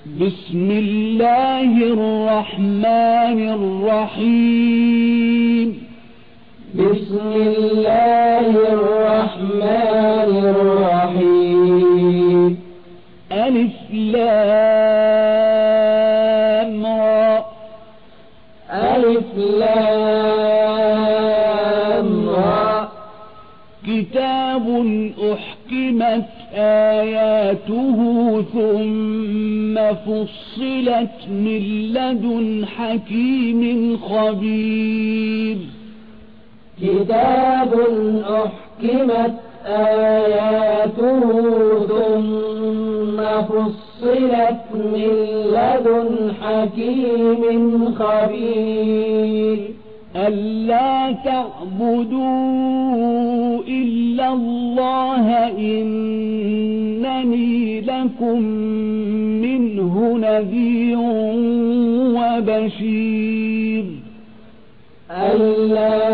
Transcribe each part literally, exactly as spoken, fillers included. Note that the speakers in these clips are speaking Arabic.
بسم الله الرحمن الرحيم بسم الله الرحمن الرحيم ألف لام را ألف لام را كتاب أحكمت آياته ثم فصلت من لدن حكيم خبير كتاب أحكمت آياته ثم فصلت من لدن حكيم خبير ألا تعبدوا إلا الله إنني لكم منه نذير وبشير ألا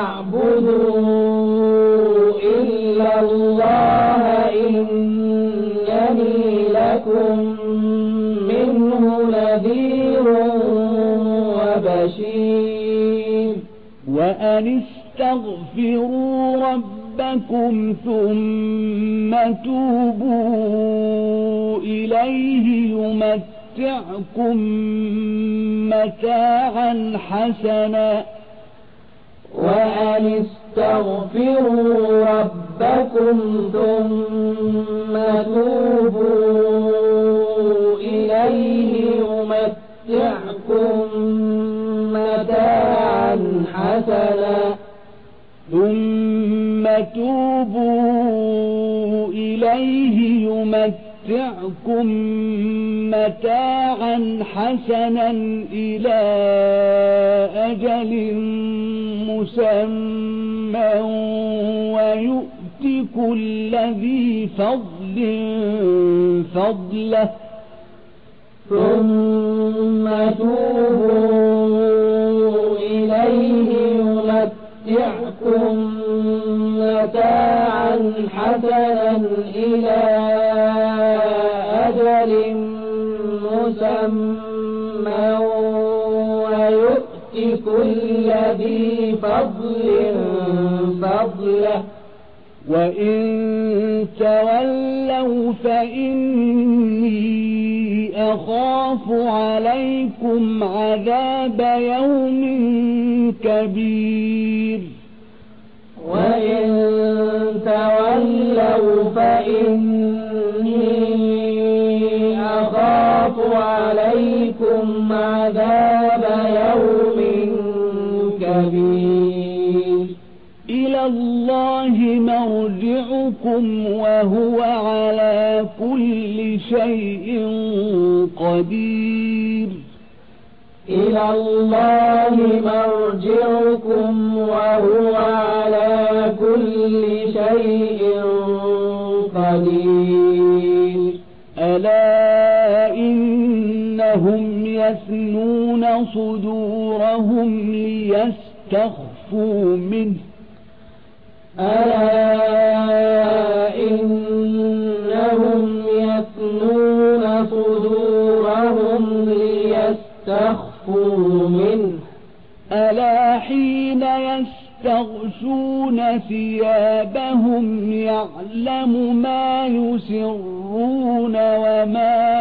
تعبدوا إلا الله إنني لكم منه نذير وبشير وأن استغفروا ربكم ثم توبوا إليه يمتعكم متاعا حسنا وأن استغفروا ربكم ثم توبوا إليه يمتعكم متاعا حسنا ثم توبوا إليه يمتعكم متاعا حسنا إلى أجل مسمى ويؤت كل ذي فضل فضله ثم توبوا إليه يمتعكم متاعا حسنا إلى أجل مسمى ويؤت كل ذي فضل فضله وإن تولوا فإني أخاف عليكم عذاب يوم كبير وإن تولوا فإني أخاف عليكم عذاب يوم كبير إلى الله مرجعكم وهو على كل شيء قدير إلى الله مرجعكم وهو على كل شيء قدير ألا إنهم يثنون صدورهم ليستخفوا منه ألا إنهم يثنون صدورهم ليستخفوا منه ألا حين يستغشون ثيابهم يعلم ما يسرون وما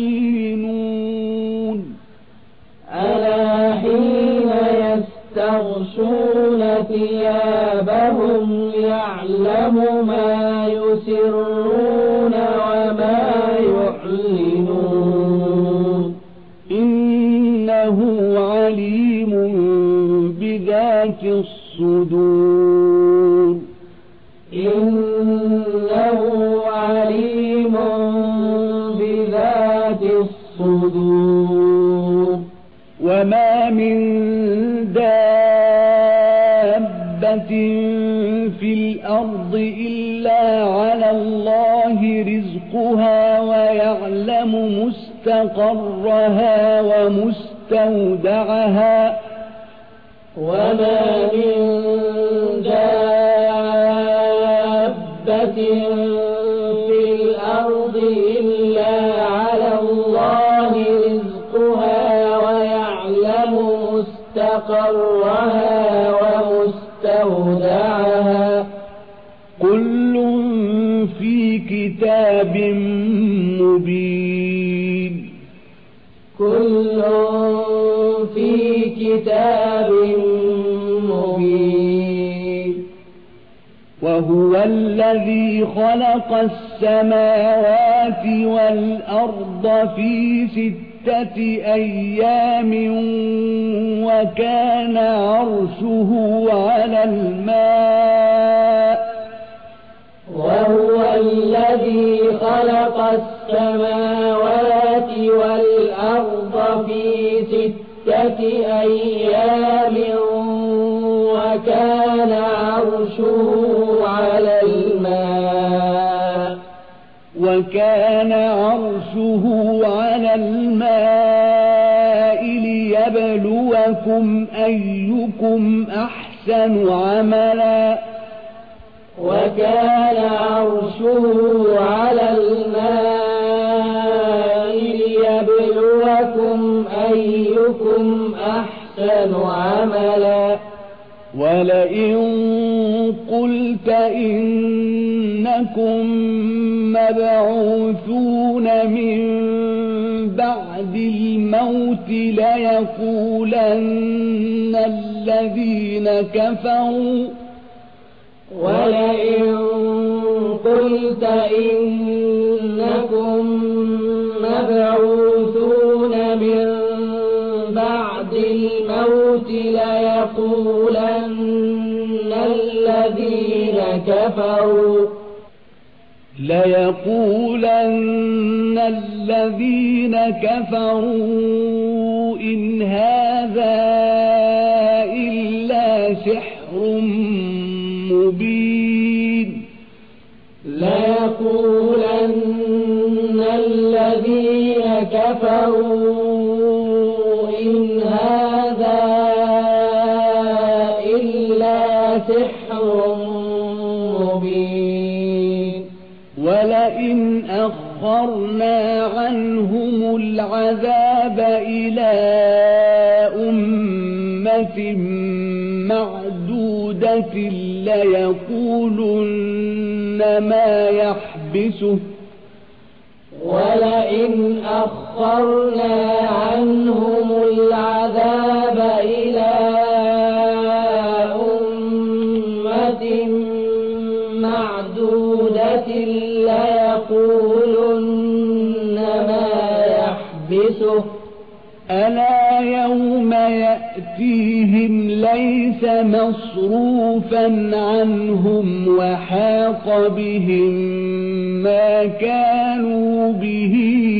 يعلنون ألا حين يستغشون ثيابهم يعلم ما يسرون وما يعلنون إنه عليم بذات الصدور إنه عليم بذات الصدور وما من دابة في الأرض إلا على الله رزقها ويعلم مستقرها ومستودعها وما من دابة في الأرض إلا على الله مستقرها ومستودعها كل في كتاب مبين كل في كتاب مبين وهو الذي خلق السماوات والأرض في ستة أيام وكان عرشه على الماء وهو الذي خلق السماوات والأرض في ستة أيام وكان عرشه على الماء وكان عرشه على الماء ليبلوكم أيكم أحسن عملا وكان عرشه على الماء ليبلوكم أيكم أحسن عملا ولئن قلت إنكم مبعوثون من بعد الموت ليقولن الذين كفروا ولئن قلت إنكم مبعوثون من بعد الموت ليقولن الذين كفروا ليقولن الذين كفروا إن هذا إلا سحر مبين ليقولن الذين كفروا إن هذا إلا سحر مبين ولئن أخرنا عنهم العذاب إلى أمة معدودة ليقولن ما يحبسه ولئن أخرنا عنهم العذاب إلى أمة معدودة ليقولن ما يحبسه ألا يوم يأتيهم ليس مصروفا عنهم وحاق بهم ما كانوا به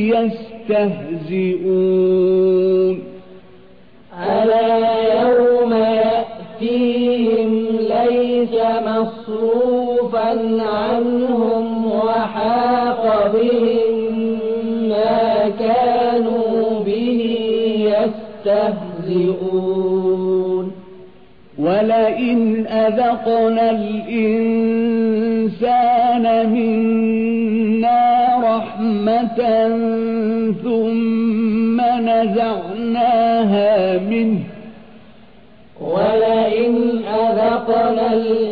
يستهزئون ألا يوم يأتيهم ليس مصروفا عنهم وحاق بهم ما كانوا به يستهزئون ولئن أذقنا الإنسان منا رحمة ثم نزعناها منه ولئن أذقنا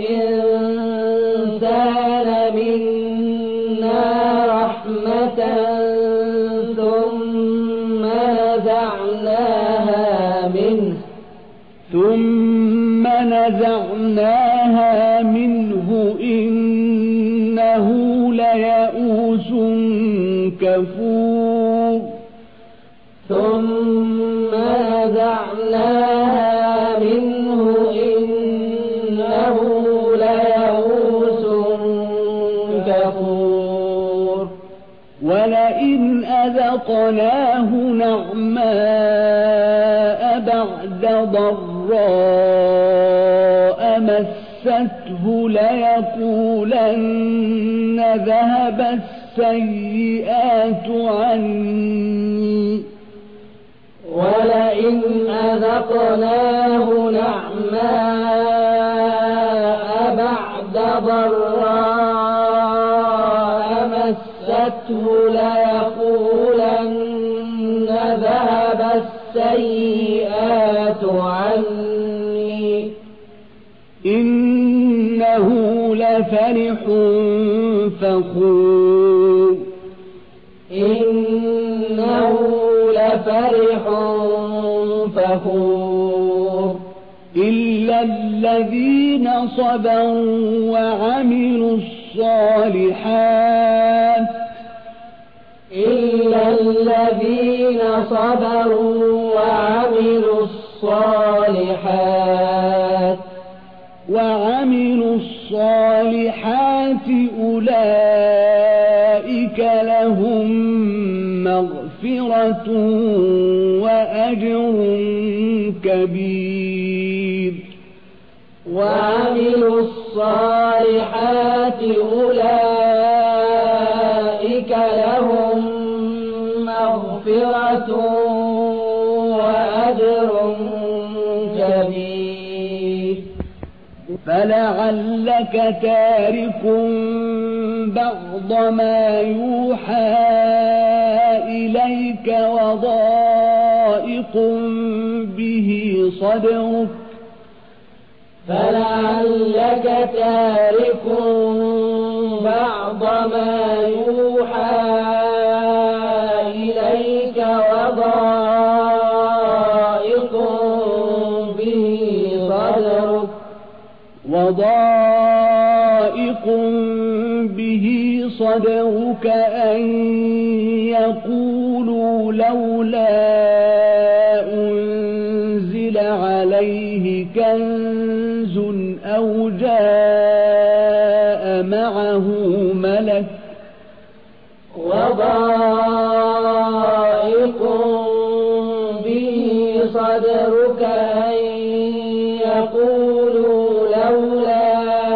الإنسان منا رحمة ثم نزعناها منه ثم نزعناها منه إنه ليئوس كفور ثم نزعناها منه إنه ليئوس كفور ولئن أذقناه نعماء بعد ضراء مسته ليقولن ذهب السيئات عني ولئن أذقناه نعماء بعد ضراء مسته ليقولن ذهب السيئات السيئات عني إنه لفرح فخور إنه لفرح فخور إلا الذين صبروا وعملوا الصالحات إلا الذين صبروا وعملوا الصالحات وعملوا الصالحات أولئك لهم مغفرة وأجر كبير وعملوا الصالحات أولئك لهم مغفرة وأجر كبير فلعلك تارك بعض ما يوحى إليك وضائق به صدرك فلعلك تارك بعض ما يوحى إليك وضائق به صدرك وضائق به صدرك أن يقولوا لولا أنزل عليه كنز أو جاء معه ملك وضائق به صدرك أن يقولوا لولا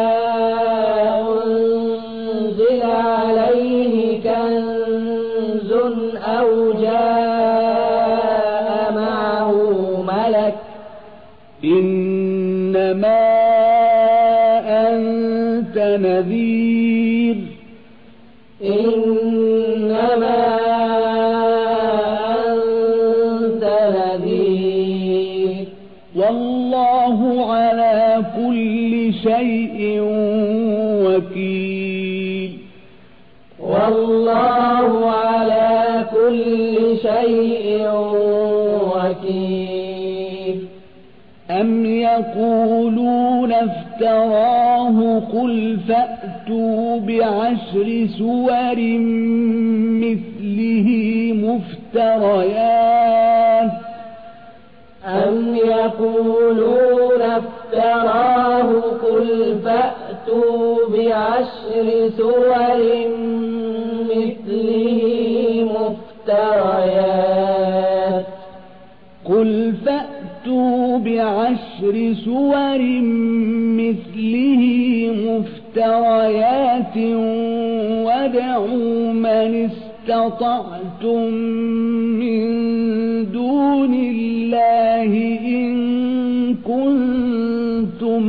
أنزل عليه كنز أو جاء معه ملك إنما أنت نذير إنما أنت نذير والله على كل شيء وكيل والله على كل شيء وكيل أم يقولون افتراه قل فأتوا بعشر سور مثله مفتريات أم يقولون افتراه قل فأتوا بعشر سور مثله مفتريات قل فأتوا بعشر سور مثله مفتريات وادعوا من استطعتم من دون الله إن كنتم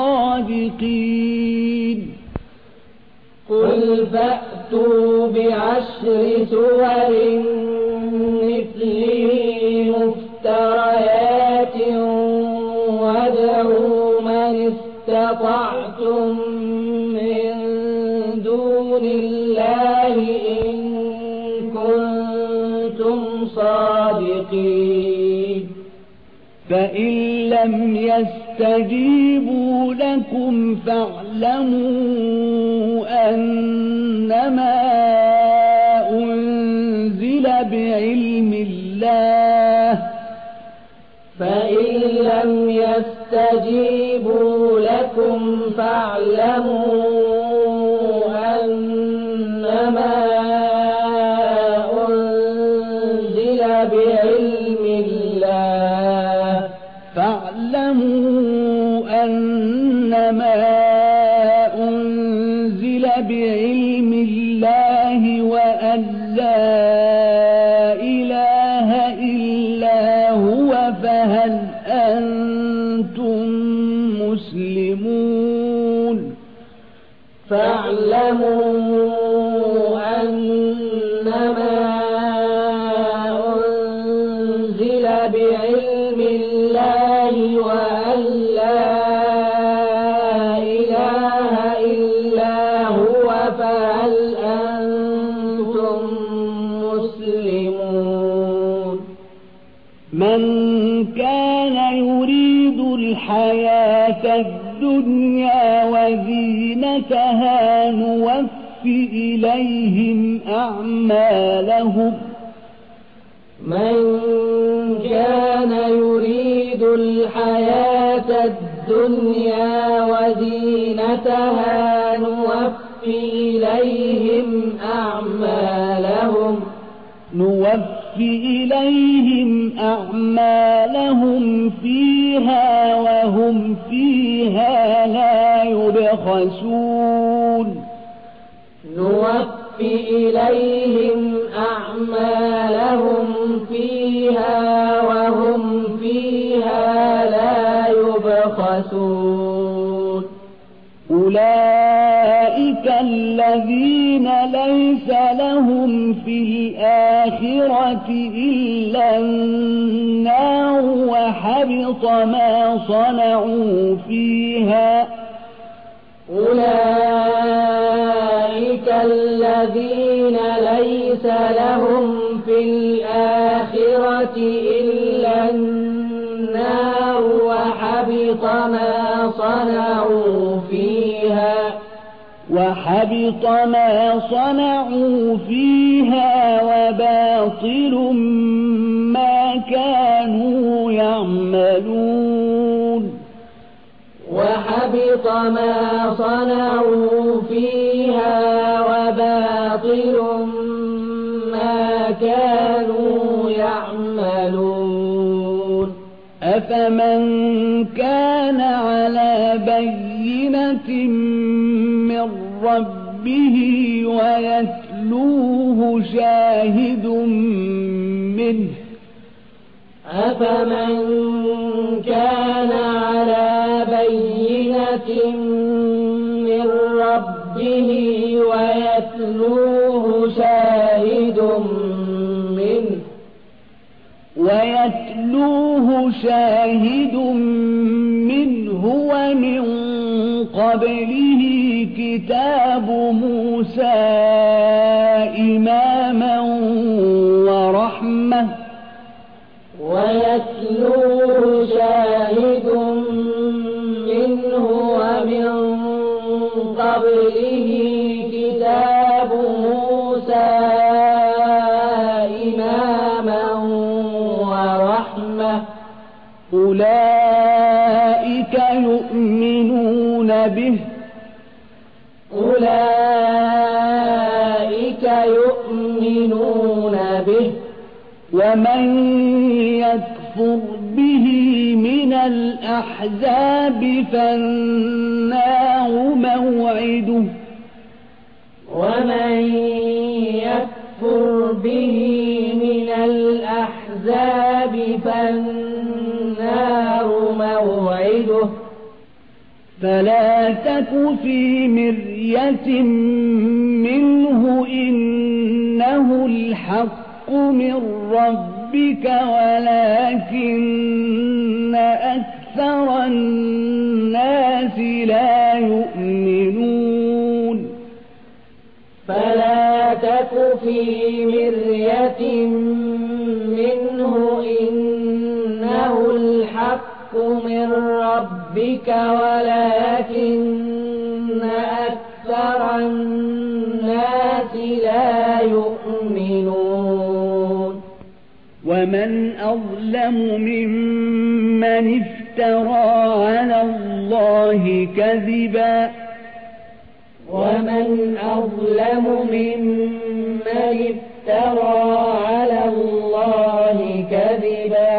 صادقين قل فأتوا بعشر سور مثله مفتريات وادعوا من استطعتم من دون الله إن كنتم صادقين فإن لم يستجيبوا لكم فاعلموا أنما أنزل بعلم الله فإن لم يستجيبوا لكم فاعلموا أنما أنزل بعلم الله فاعلموا أنما أنزل بعلم الله وأن لا إله إلا هو فهل أنتم مسلمون فاعلموا أنما أنزل بعلم الله من كان يريد الحياة الدنيا وزينتها نوفي إليهم أعمالهم من كان يريد الحياة الدنيا وزينتها نوفي إليهم أعمالهم نوفي إليهم أعمالهم فيها وهم فيها لا يبخسون نوفي إليهم أعمالهم فيها وهم فيها لا يبخسون أولئك الذين ليس لهم في الآخرة إلا النار وحبط ما صنعوا فيها أولئك الذين ليس لهم في الآخرة إلا النار وحبط ما صنعوا فيها وحبط ما صنعوا فيها وباطل ما كانوا يعملون وحبط ما صنعوا فيها وباطل ما كانوا يعملون أفمن كان على بينة من ربه ويتلوه شاهد منه أفمن كان على بينة من ربه ويتلوه شاهد منه ويتلوه شاهد منه ومن قبله كتاب موسى إماما ورحمة ويتلوه شاهد منه ومن قبله كتاب موسى إماما ورحمة أولئك يؤمنون به أولئك يؤمنون به ومن يكفر به من الأحزاب فالنار موعده ومن يكفر به من الأحزاب فالنار موعده فلا تك في مرية منه إنه الحق من ربك ولكن أكثر الناس لا يؤمنون فلا تك في مرية منه إنه الحق من ربك ولكن أكثر الناس لا يؤمنون ومن أظلم ممن افترى على الله كذبا ومن أظلم ممن افترى على الله كذبا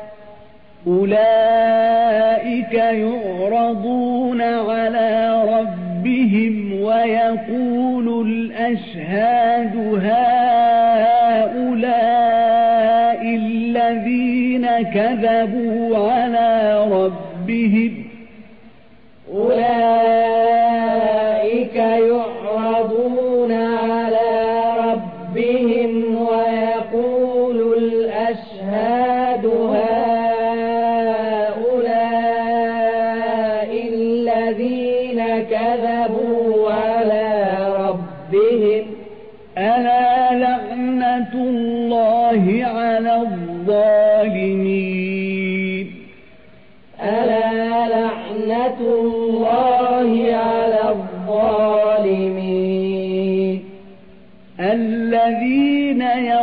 أولئك يعرضون على ربهم ويقول الأشهاد هؤلاء الذين كذبوا على ربهم أولئك يعرضون على ربهم ويقول الأشهاد هؤلاء الذين كذبوا على ربهم ألا لعنة الله على الظالمين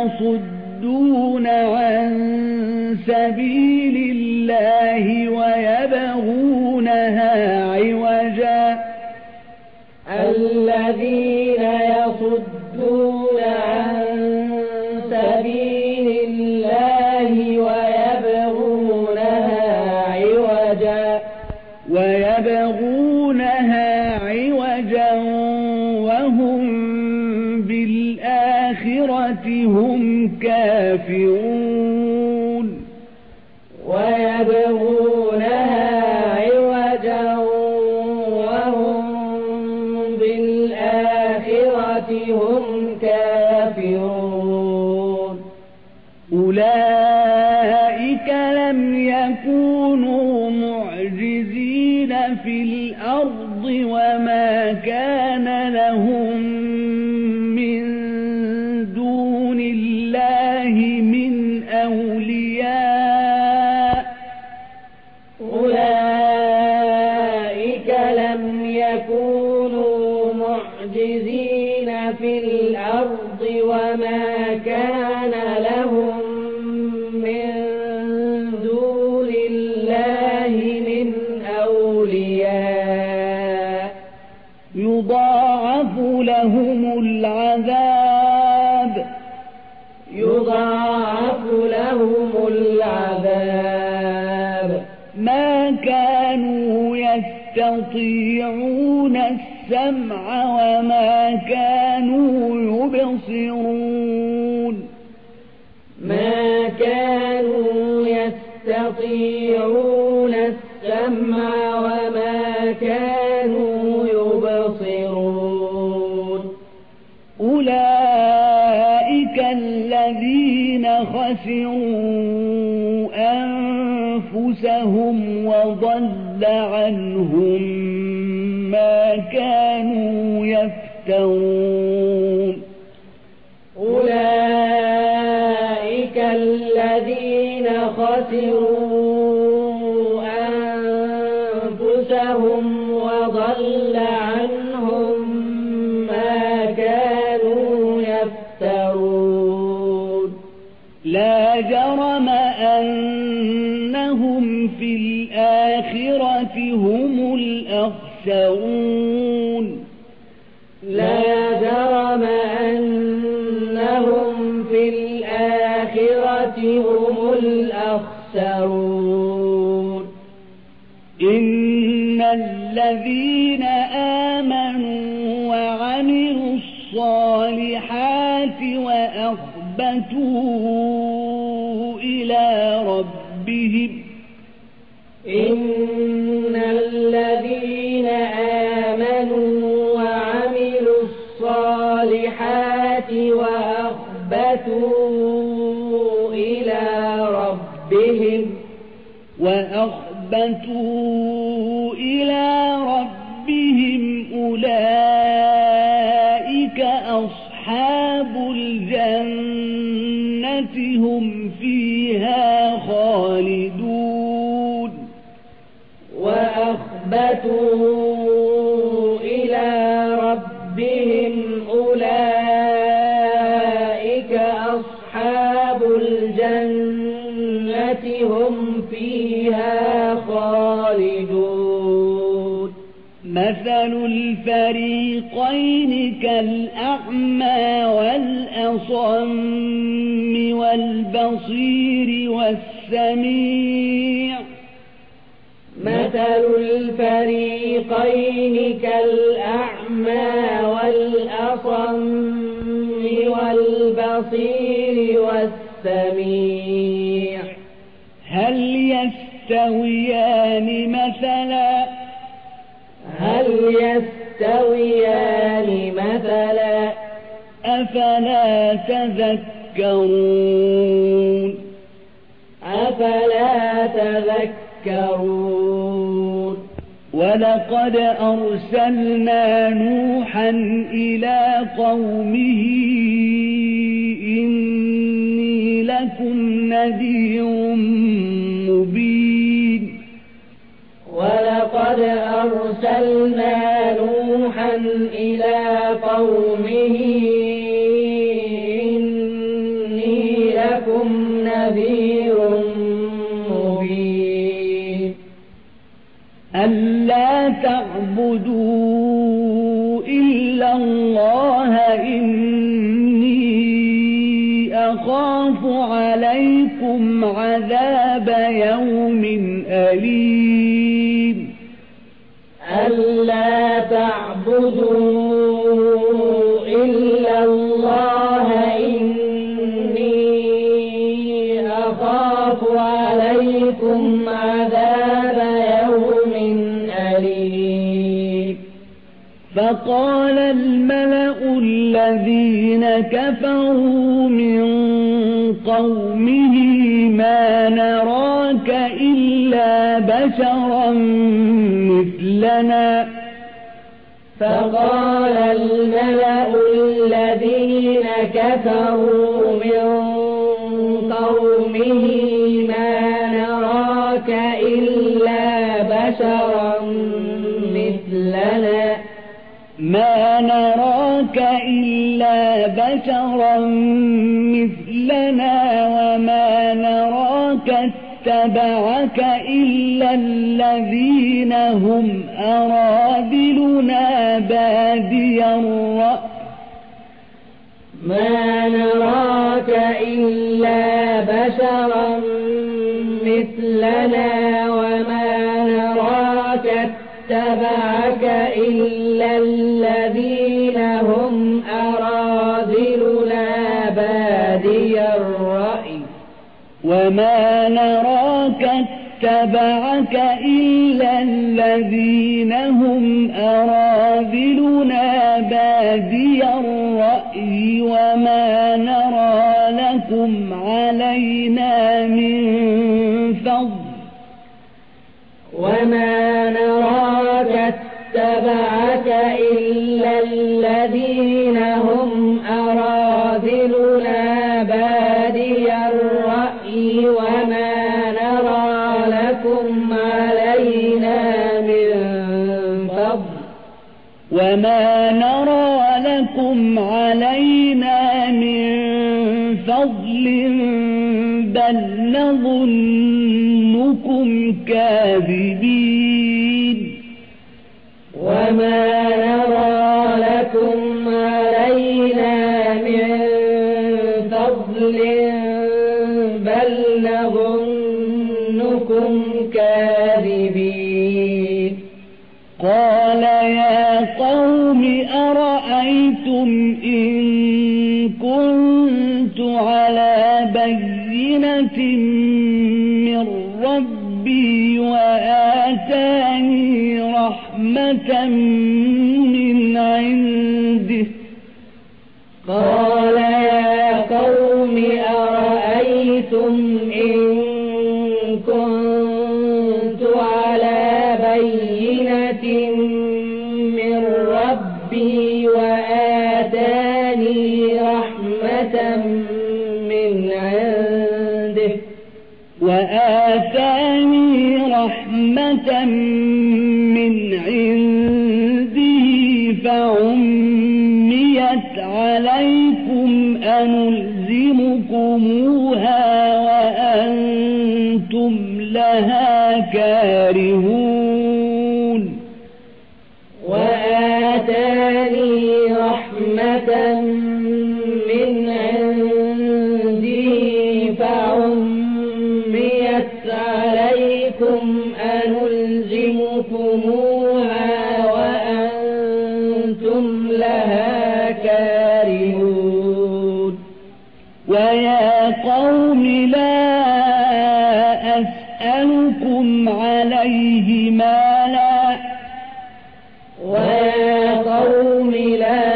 يصدون عن سبيل الله ويبغونها عوجا الذين يصدون عن سبيل الله ويبغونها عوجا ويبغونها عوجا وهم بالآخرة هم كافرون ويبغونها عوجا وهم بالآخرة هم كافرون أولئك لم يكونوا معجزين في الأرض وما كان لهم من دون الله من أولياء أولئك لم يكونوا معجزين في الأرض وما كان لهم من دون الله من أولياء يضاعف لهم العذاب يضاعف لهم العذاب ما كانوا يستطيعون السمع وما كانوا يبصرون ما كانوا يستطيعون السمع وما كانوا يبصرون أولئك الذين خسروا أنفسهم وضل عنهم ما كانوا يفترون أولئك الذين خسروا أنفسهم وضل عنهم ما كانوا يفترون لا جرم أنهم في الآخرة هم الأخسرون لا جرم أنهم في الآخرة هم الأخسرون إن الذين آمنوا وعملوا الصالحات وأخبتوا إلى ربهم إن الذين آمنوا وعملوا الصالحات وأخبتوا إلى ربهم وأخبتوا إلى ربهم أولئك أصحاب الجنة هم فيها خالدون وأخبتوا إلى ربهم أولئك أصحاب الجنة هم فيها خالدون مثل الفريقين كالأعمى والأصم والبصير والسميع مثل الفريقين كالأعمى والأصم والبصير والسميع هل يستويان مثلا هل يستويان مثلا أفلا تذكرون أفلا تذكرون ولقد أرسلنا نوحا إلى قومه إني لكم نذير مبين ولقد أرسلنا نوحا إلى قومه نذير مبين ألا تعبدوا إلا الله إني أخاف عليكم عذاب يوم أليم ألا تعبدوا إلا الله إني أخاف عليكم عذاب يوم أليم فقال الملأ الذين كفروا من قومه ما نراك إلا بشرا مثلنا فقال الملأ الذين كفروا من قومه ما نراك إلا بشرا مثلنا ما نراك إلا بشرا مثلنا وما نراك اتبعك إلا الذين هم أرادلنا بادي الرأي ما نراك إلا بشرا مثلنا وما نراك اتبعك إلا الذين هم أرادلنا بادي الرأي وما نراك اتبعك إلا الذين هم أرادلنا بادي الرأي وما نرى لكم علينا من فضل وما نراك اتبعك إلا الذين هم أرادلنا بادي الرأي وما نرى لكم علينا من فضل وما نرى لكم علينا من فضل بل نظنكم كاذبين وما نرى لكم علينا من فضل بل نظنكم كاذبين قال يا قوم أرأيتم إن كنت على بينة من ربي وآتاني رحمة من عنده قال يا قوم أرأيتم إن كنت على بينة من ربي وآتاني رحمة من عنده وآتاني رحمة من عنده فعميت عليكم أنلزمكموها وأنتم لها كارهون وآتاني رحمة من عنده فعميت عليكم أنلزمكموها وأنتم لها كارهون ويا قوم لا أسألكم عليه مالا ويا قوم لا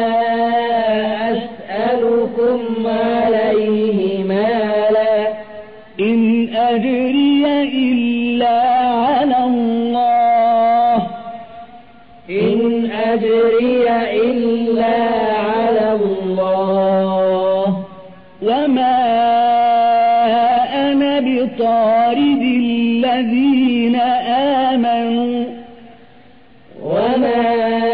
أسألكم عليه مالا إن أجري إلا على الله إن أجري إلا على الله وما أنا بطارد الذين آمنوا وما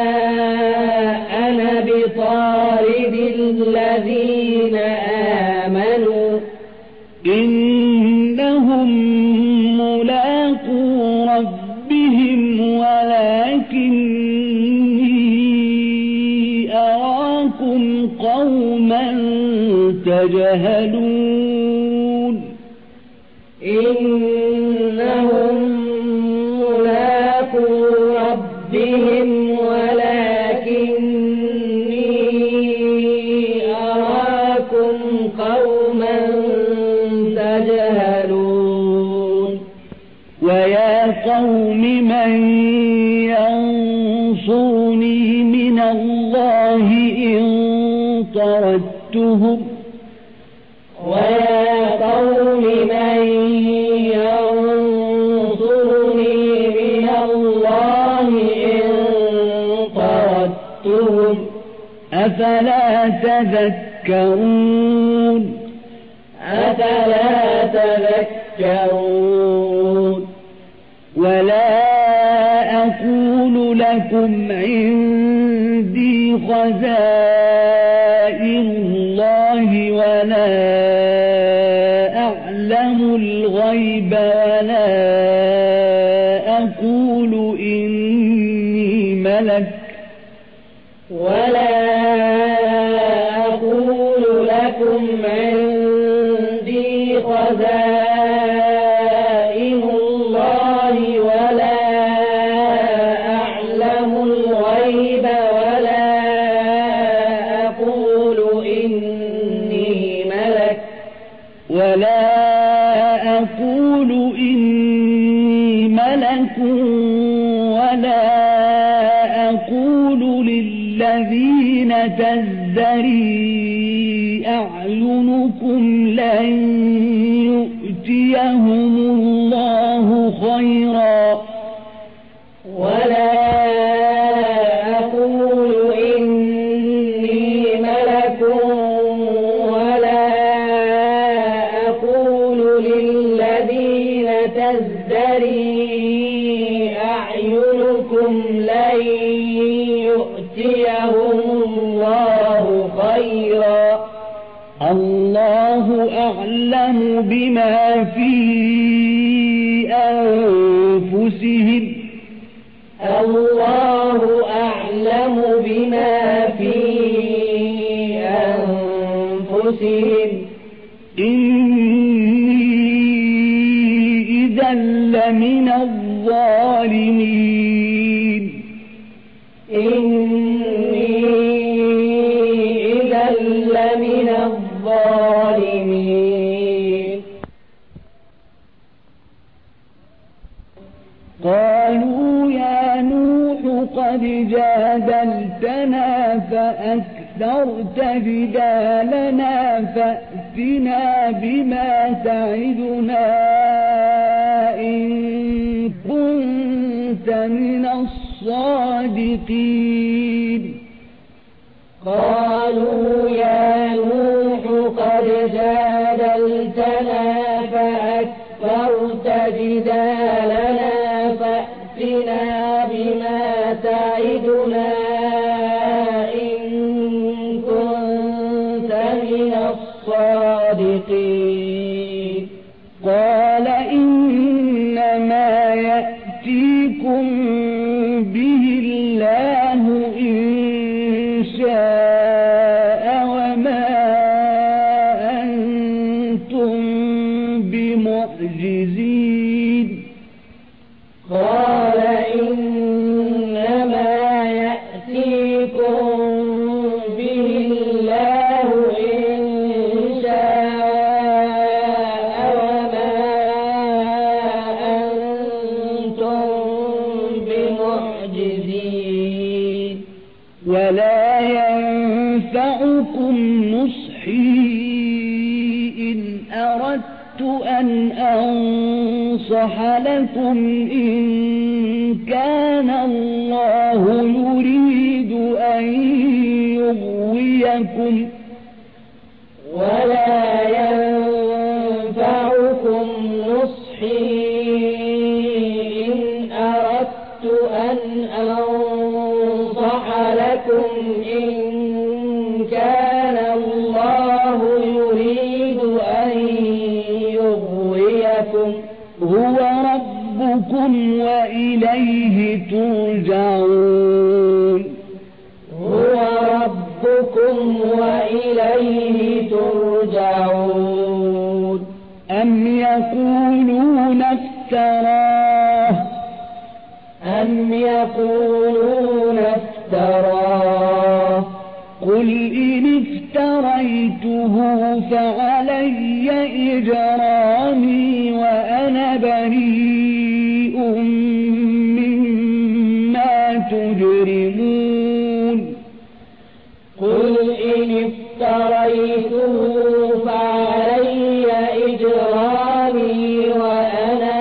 أنا بطارد الذين آمنوا إن إنهم ملاقو ربهم ولكني أراكم قوما تجهلون إنهم ملاقو ربهم ولكني أراكم قوما تجهلون ويا قوم من ينصرني من الله إن طردتهم ويا قوم من ينصرني من الله إن طردتهم أفلا تذكرون أفلا تذكرون ولا أقول لكم عندي خزائن الله ولا أعلم الغيب ولا أقول إني ملك ولا أقول لكم عندي خزائن الله ولا أعلم الغيب ولا أقول إني ملك ولا أقول إني ملك ولا أقول للذين تزدري أعينكم لن يؤتيهم الله خيرا ولا أقول إني ملك ولا أقول للذين تزدري أعينكم لن يؤتيهم الله خيرا الله أعلم بما في أنفسهم الله أعلم بما في أنفسهم إني إذا لمن الظالمين إني إذا لمن الظالمين قالوا يا نوح قد جادلتنا فأكثرت جدالنا فأتنا بما تعدنا إن كنت من الصادقين قالوا يا نوح قد جادلتنا فأكثرت جدالنا فأتنا بما تعدنا إن كنت من الصادقين قال إنما يأتيكم به الله إن شاء وما أنتم بمعجزين قال إنما يأتيكم به الله إن شاء وما أنتم بمعجزين ولا ينفعكم نصحي إن أردت أن أنصح لكم إن كان الله يريد أن يغويكم ولا ينفعكم نصحي إن أردت أن أنصح لكم إن كان الله يريد أن هو ربكم وإليه ترجعون هو ربكم وإليه ترجعون أم يقولون افتراه أم يقولون افتراه قل إن افتريته فعلي إجرامي وأنا بريء مما تجرمون قل إن افتريته فعلي إجرامي وأنا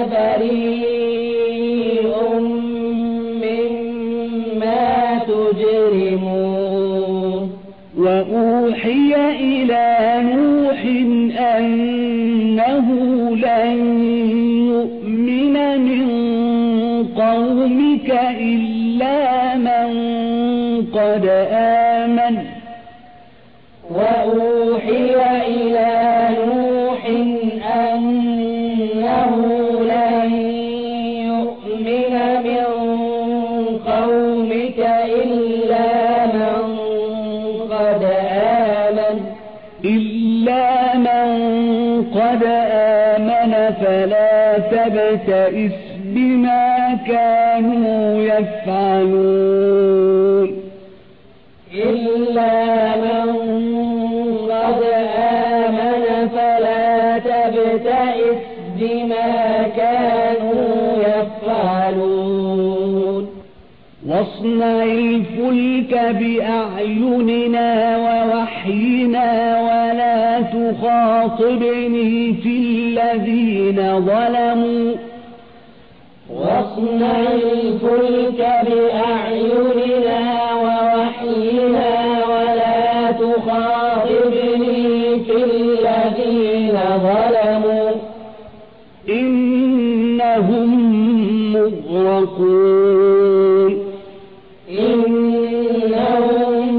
بريء مما تجرمون وأوحي إلى نوح أنه لن يؤمن من قومك إلا من قد آمن وأوحي إلى نوح أنه لن يؤمن من قومك إلا من قد آمن إلا من قد آمن فلا تبتئس بما كانوا يفعلون إلا من قد آمن فلا تبتئس بما كانوا يفعلون واصنع الفلك بأعيننا ووحينا ولا تخاطبني في الذين ظلموا واصنع الفلك بأعيننا ووحينا ولا تخاطبني في الذين ظلموا إنهم مغرقون إنهم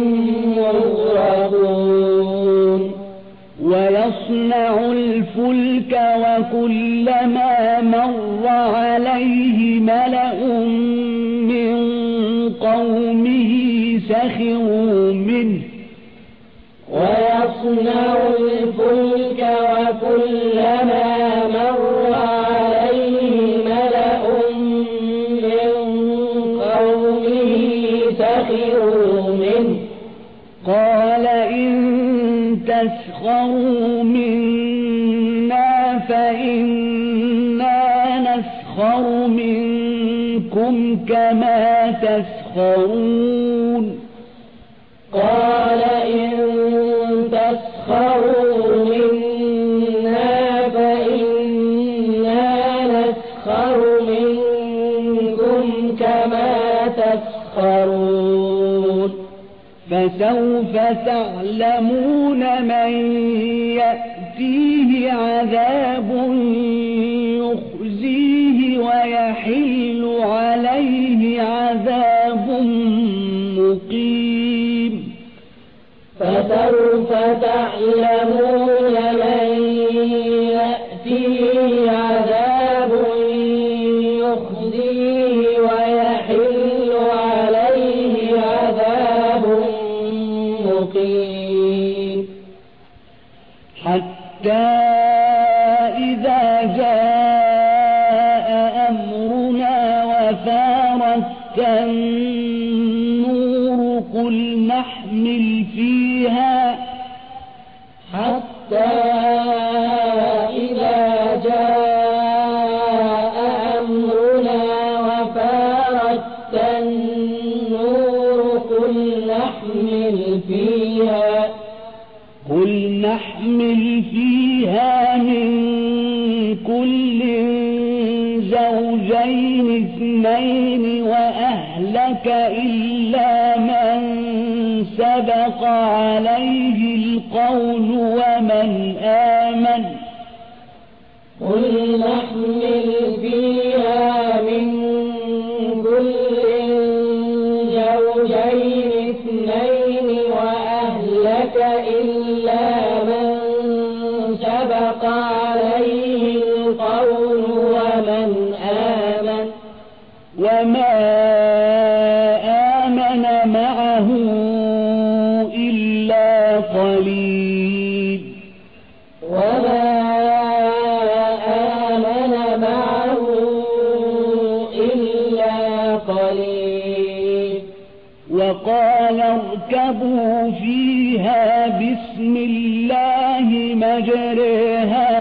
مغرقون ويصنع الفلك وكلما مر عليه ملأ من قومه سخروا منه ويصنع الفلك وكلما مر عليه ملأ من قومه سخروا منه قال إن تسخروا منا فإنا نسخر منكم كما تسخرون قال إن تسخروا منا فإنا نسخر منكم كما تسخرون فسوف تعلمون من يأتيه عذاب يخزيه ويحل عليه عذاب مقيم فسوف تعلمون من يأتيه عذاب يخزيه ويحل عليه عذاب مقيم حتى إذا جاء أمرنا وفارت النور قل نحمل فيها حتى إذا جاء أمرنا وفارت النور قل نحمل فيها قل نحمل فيها من كل زوجين اثنين وأهلك إلا من سبق عليه القول ومن آمن قل نحمل فيها من كل زوجين اثنين وأهلك إلا من سبق عليه القول ومن اركبوا فيها بسم الله مجريها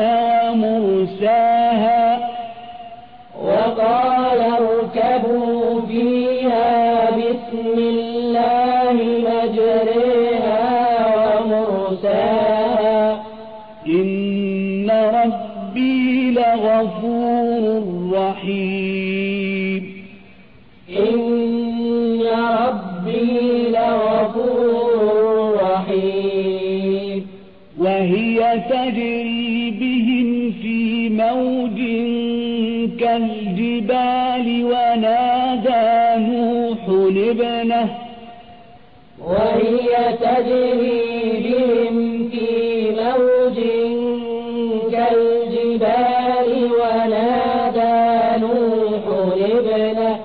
ومرساها وقال اركبوا فيها بسم الله مجريها ومرساها إن ربي لغفور رحيم إن ربي لغفور رحيم وهي تجري بهم في موج كالجبال ونادى نوح ابنه وهي تجري بهم في موج كالجبال ونادى نوح ابنه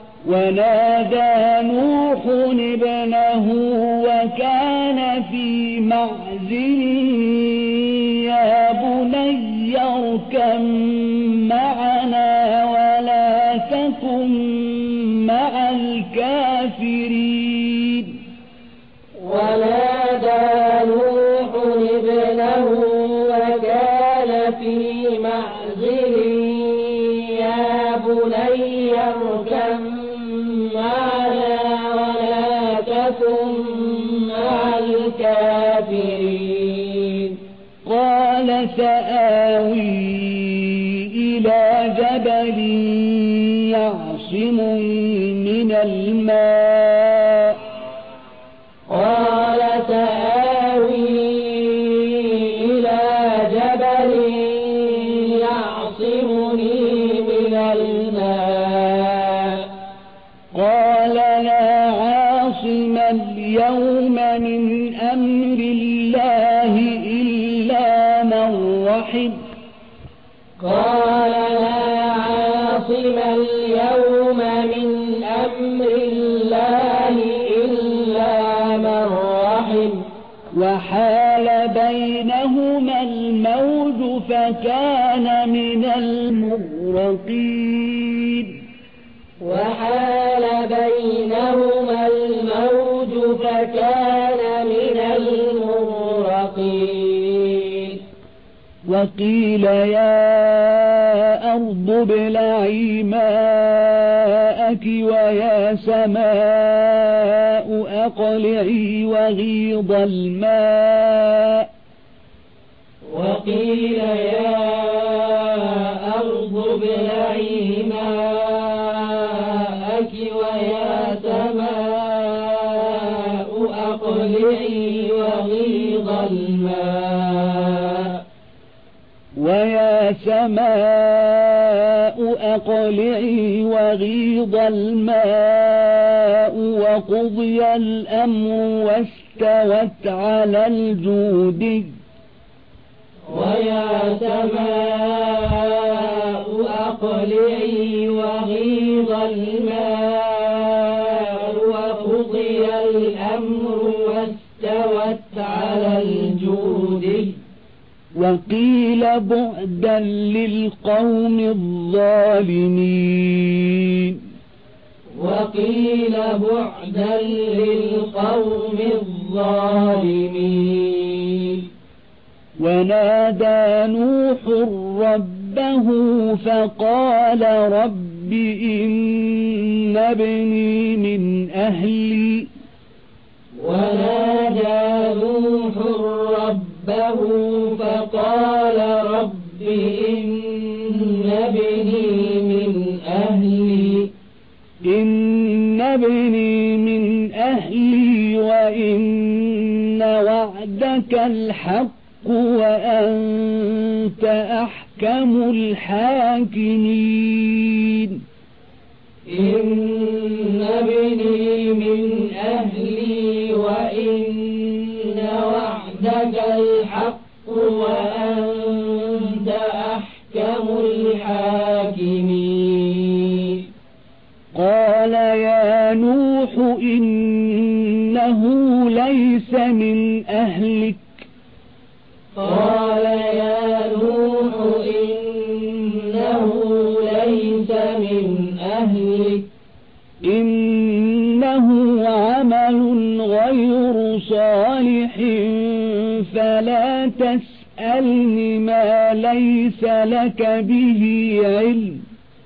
ونادى نوح ابنه وكان في معزل يا بني اركب معنا ولا تكن مع الكافرين ونادى نوح ابنه وكان في معزل يا بني اركب معنا ولا تكن مع الكافرين قال سآوي إلى جبل يعصمني من الماء قال سآوي إلى جبل يعصمني من الماء قال لا عاصم اليوم من أمر الله إلا من رحم قال لا عاصم اليوم من أمر الله إلا من رحم وحال بينهما الموج فكان من المغرقين وحال بينهما الموج فكان من المغرقين وقيل يا أرض ابلعي ماءك ويا سماء أقلعي وغيض الماء وقيل يا أرض ابلعي ماءك ويا سماء أقلعي وغيض الماء ويا سماء أقلعي وغيض الماء وقضي الأمر واستوت على الجود ويا سماء أقلعي وغيض الماء وقضي الأمر واستوت على الجود وقيل بعدا للقوم الظالمين وقيل بعدا للقوم الظالمين ونادى نوح ربه فقال رب إن ابني من أهلي ونادى نوح ربه فقال رب إن ابني من أهلي إن ابني من أهلي وإن وعدك الحق وأنت أحكم الحاكمين إن ابني من أهلي وإن وعدك الحق وأنت أحكم الحاكمين قال يا نوح إنه ليس من أهلك قال يا نوح إنه ليس من أهلك إنه عمل غير ليس لك به علم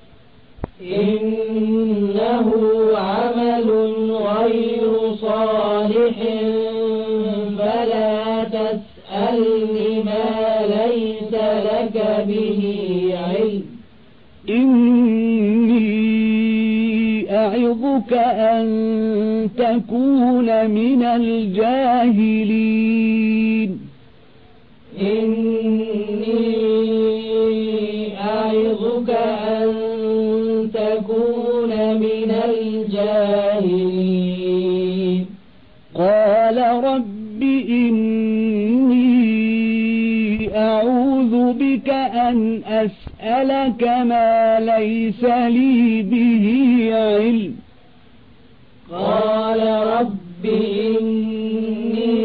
إنه عمل غير صالح فلا تسألني ما ليس لك به علم إني أعظك أن تكون من الجاهلين إني أعظك أن تكون من الجاهلين قال رب إني أعوذ بك أن أسألك ما ليس لي به علم قال رب إني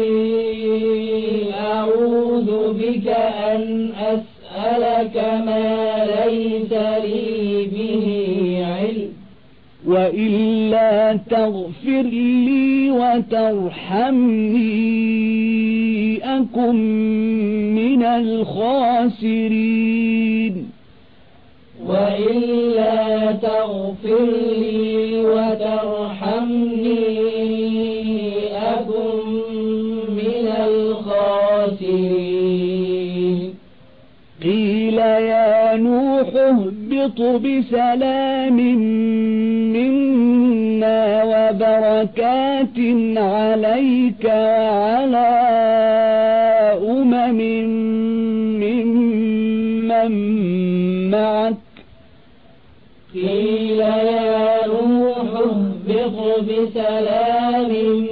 أعوذ بك أن أسألك ما ليس لي به علم وإلا تغفر لي وترحمني أكن من الخاسرين وإلا تغفر لي وترحمني أكن من الخاسرين قيل يا نوح اهبط بسلام منا وبركات عليك وعلى أمم ممن معك قيل يا نوح اهبط بسلام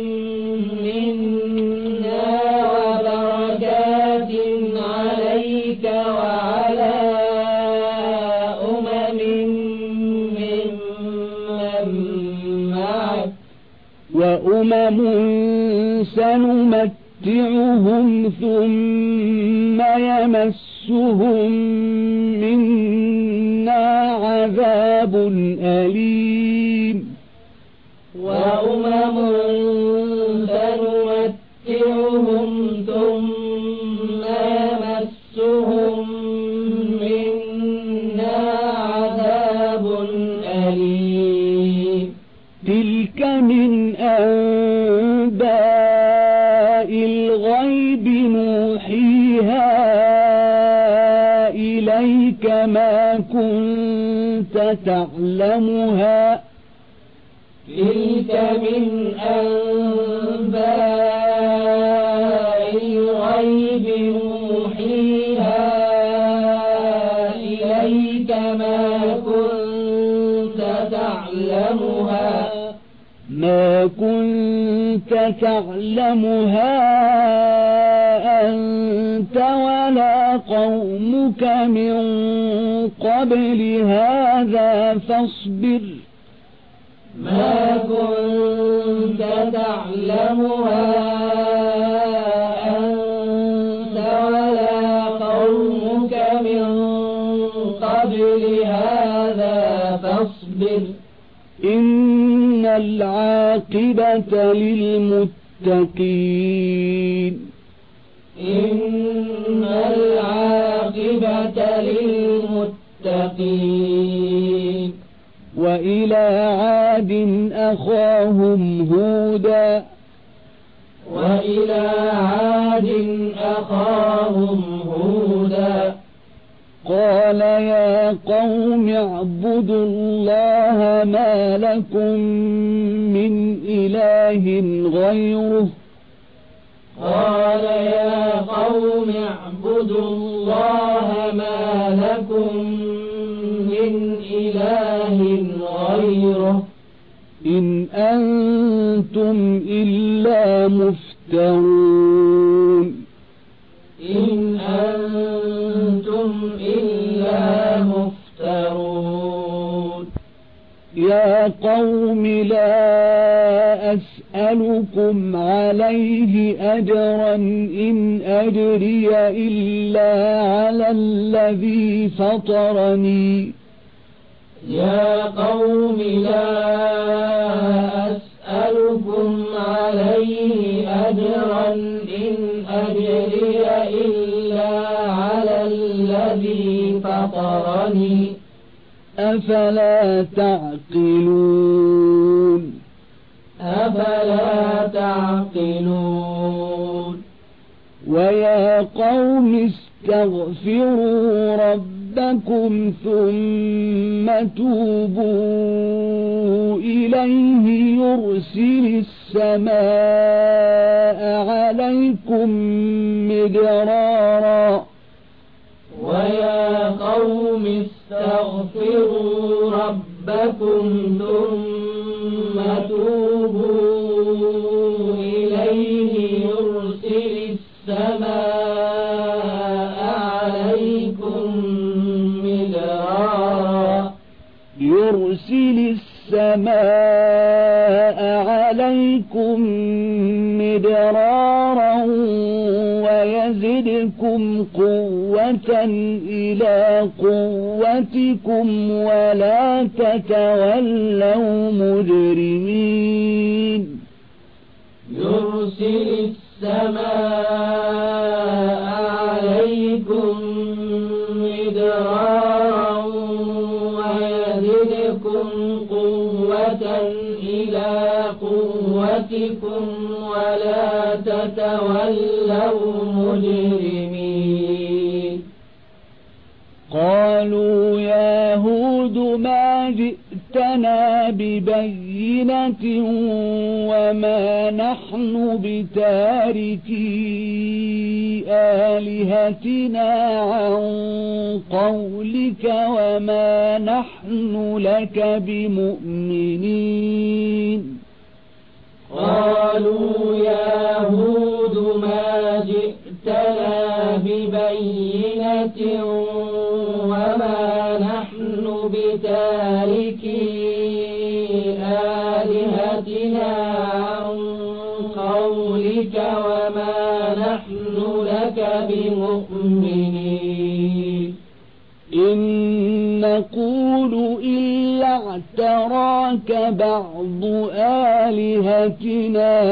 منا وبركات عليك وعلى أمم ممن معك وأمم سنمتعهم ثم يمسهم منا عذاب أليم وأمم سنمتعهم ثم يمسهم منا عذاب أليم تلك من أنباء الغيب نوحيها إليك ما كنت تعلمها تلك من أنباء الغيب نوحيها إليك ما كنت تعلمها ما كنت تعلمها أنت ولا قومك من قبل هذا فاصبر ما كنت تعلمها أنت ولا قومك من قبل هذا فاصبر إن العاقبة للمتقين إن العاقبة للمتقين وإلى عاد أخاهم هودا وإلى عاد أخاهم هودا قال يا قوم اعبدوا الله ما لكم من إله غيره قال يا قوم اعبدوا الله ما لكم من إله غيره إن أنتم إلا مفترون إن أنتم إلا مفترون يا قوم لا أسألكم عليه أجرا إن أجري إلا على الذي فطرني يا قوم لا أسألكم عليه أجرا إن أجري إلا على الذي فطرني أفلا تعقلون أفلا تعقلون ويا قوم استغفروا ربكم ثم توبوا إليه يرسل السماء عليكم مدرارا ويا قوم استغفروا ربكم ثم توبوا إليه يرسل السماء عليكم مدرارا يرسل السماء عليكم مدرارا ويزدكم قوة إلى قوتكم ولا تتولوا مجرمين يرسل السماء عليكم مدرارا ويزدكم قوة إلى قوتكم ولا تتولوا مجرمين قالوا يا هود ما جئتنا ببينة وما نحن بتاركي آلهتنا عن قولك وما نحن لك بمؤمنين قالوا يا هود ما جئتنا ببينة وما نحن بتاركي آلهتنا عن قولك وما نحن لك بمؤمنين إن نقول إلا اعتراك بعض آلهتنا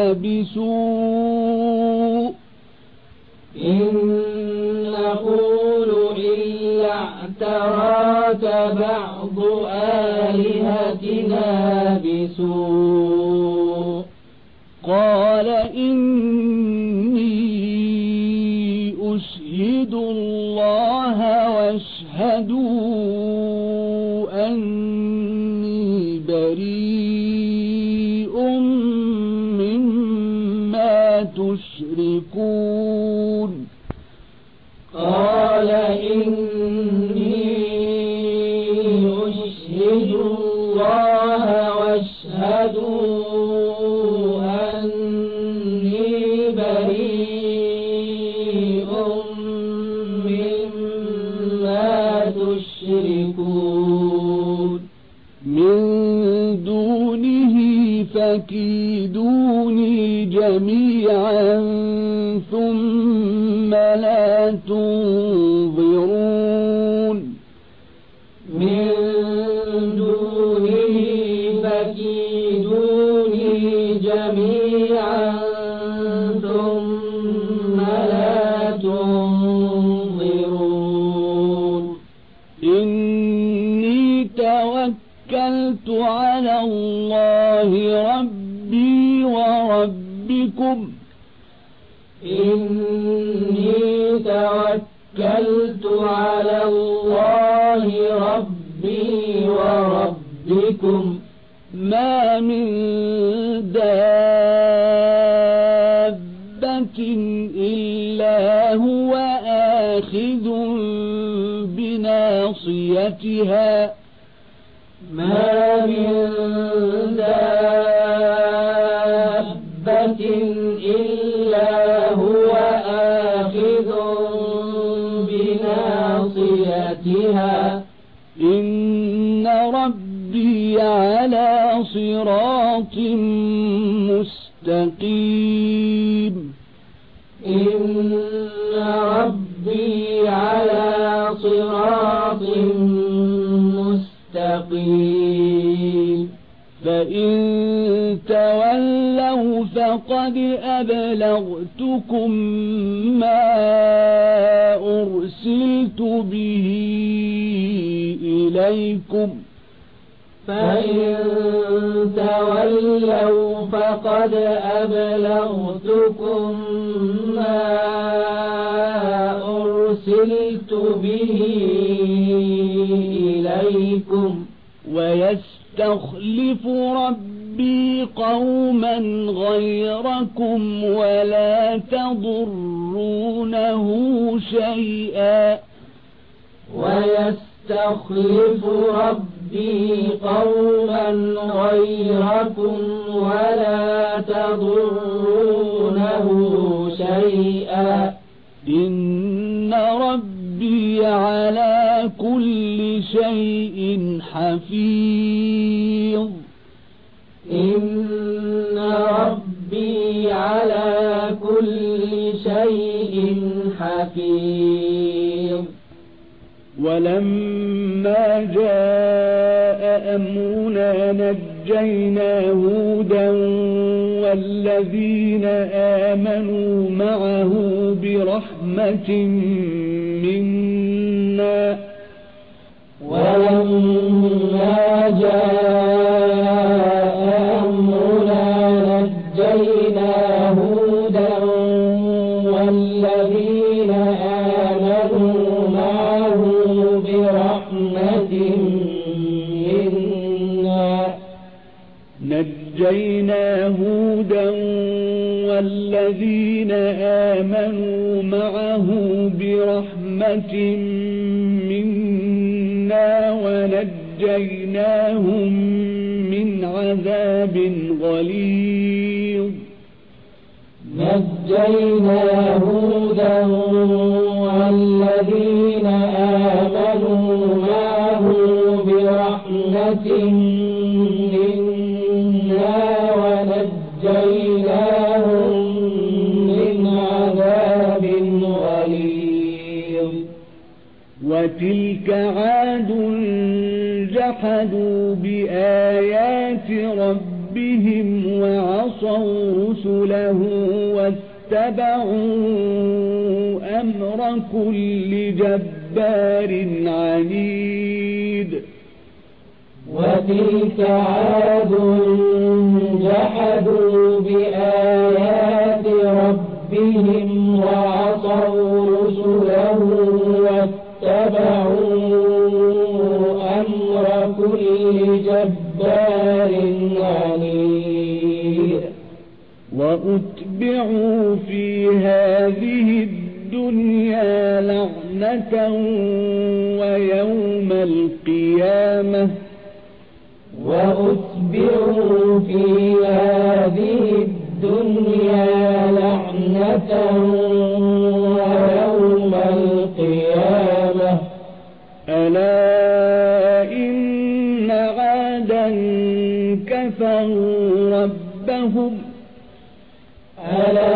بسوء إن نقول إلا اعتراك بعض آلهتنا بسوء قال إني أشهد الله واشهدوا أني بريء مما تشركون قال إني أشهد الله واشهدوا أني بريء مما تشركون من دونه فكيدوني جميعا ثم لا تنظرون من دونه فكيدوني جميعا ثم لا تنظرون إني توكلت على الله ربي وربكم إني توكلت على الله ربي وربكم ما من دابة إلا هو آخذ بناصيتها ما من دابة إلا هو آخذ بناصيتها إن ربي على صراط مستقيم إن ربي على صراط مستقيم فإن تولوا فقد أبلغتكم ما أرسلت به إليكم فإن تولوا فقد أبلغتكم ما أرسلت به إليكم ويستخلف ربي قوما غيركم ولا تضرونه شيئا ويستخلف ربي قوما غيركم ولا تضرونه شيئا إن ربي على كل شيء حفيظ إن ربي على كل شيء حفيظ ولما جاء أمرنا نجينا هودا والذين آمنوا معه برحمة منا ولما جاء أمرنا نجينا هودا والذين آمنوا معه برحمة منا نجينا هودا والذين آمنوا معه برحمة منا ونجيناهم من عذاب غليظ نجينا هودا والذين آمنوا معه برحمة منا ونجيناهم من عذاب غليظ وتلك عاد جحدوا بآيات ربهم وعصوا رسله واتبعوا أمر كل جبار عنيد وتلك عاد جحدوا بآيات ربهم وعصوا رسله واتبعوا أمر كل جبار عنيد وأتبعوا في هذه الدنيا لعنة ويوم القيامة وأتبعوا في هذه الدنيا لعنة ويوم القيامة ألا إن عادا كفروا ربهم ألا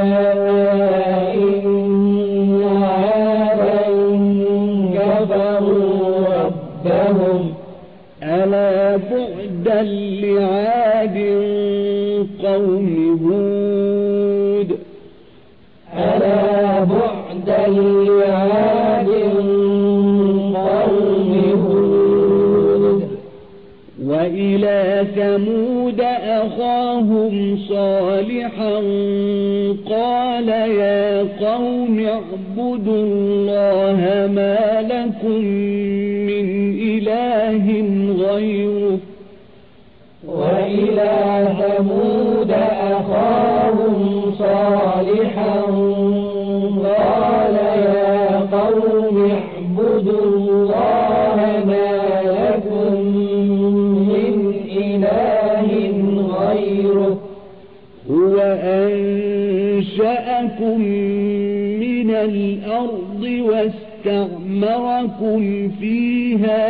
إن عادا كفروا ربهم ألا بعدا لعاد قوم هود ألا بعدا لعاد قوم هود وإلى ثمود أخاهم صالحا قال يا قوم اعبدوا الله ما لكم من إله غيره وإلى ثمود أخاهم صالحا قال يا قوم اعبدوا الله ما لكم من إله غيره هو أنشأكم من الأرض واستعمركم فيها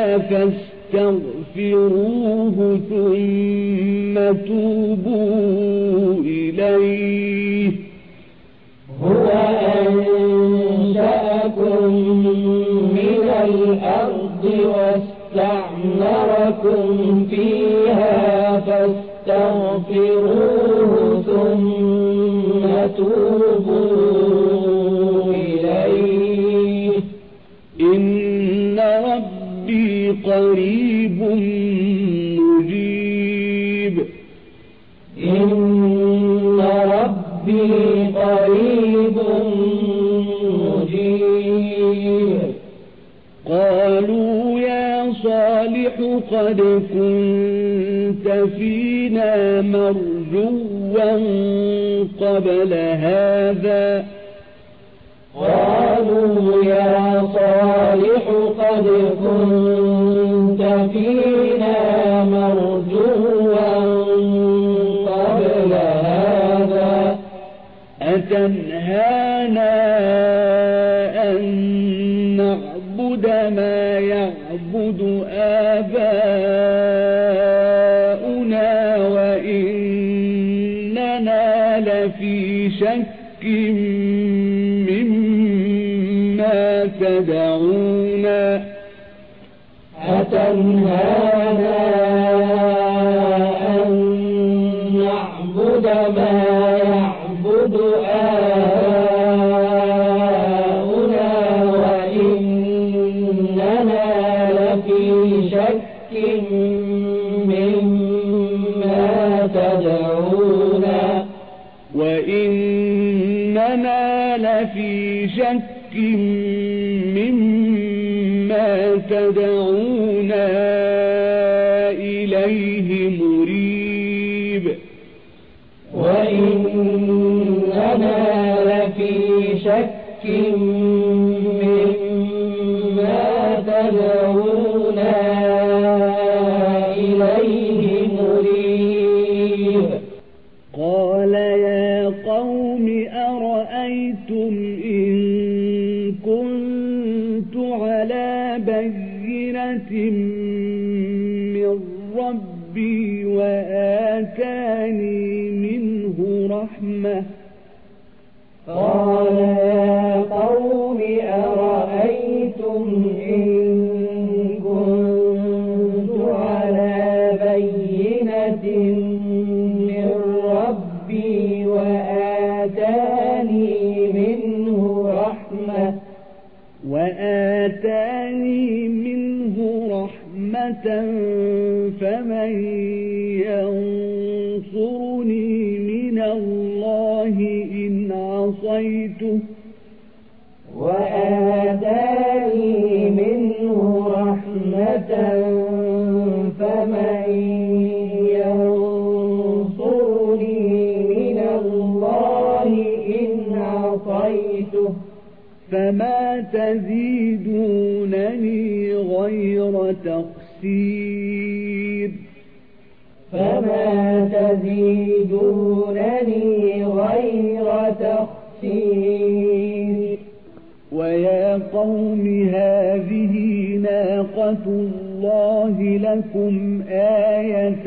فاستغفروه ثم توبوا إليه هو أنشأكم من الأرض اسْتَعْمَرَكُمْ فِيهَا فَاسْتَغْفِرُوهُ ثُمَّ تُوبُوا إِلَيْهِ إِنَّ رَبِّي قَرِيبٌ مُجِيبٌ إِنَّ رَبِّي قَرِيبٌ مُجِيبٌ قالوا يا صالح قد كنت فينا مرجوا قبل هذا قالوا يا صالح قد كنت فينا مرجوا قبل هذا أتنهانا أن نعبد ما يعبد آباؤنا وإننا لفي شك مما تدعونا أتنهانا أن نعبد ما يعبد آباؤنا وإننا لفي شك مما تدعونا وإننا لفي شك مما تدعونا إليه مريب وإننا لفي شك مما تدعونا إليه مريب قال يا قوم أرأيتم إن كنت على بينة من ربي وآتاني منه رحمة قال يا قوم أرأيتم إن كنت على بينة من ربي وآتاني منه رحمة وآتاني منه رحمة فمن ينصرني من الله إن عصيته وآتاني منه رحمة فمن ينصرني من الله إن عصيته فما تزيدونني غير تقصير فما تزيدونني غير تخسير ويا قوم هذه ناقة الله لكم آية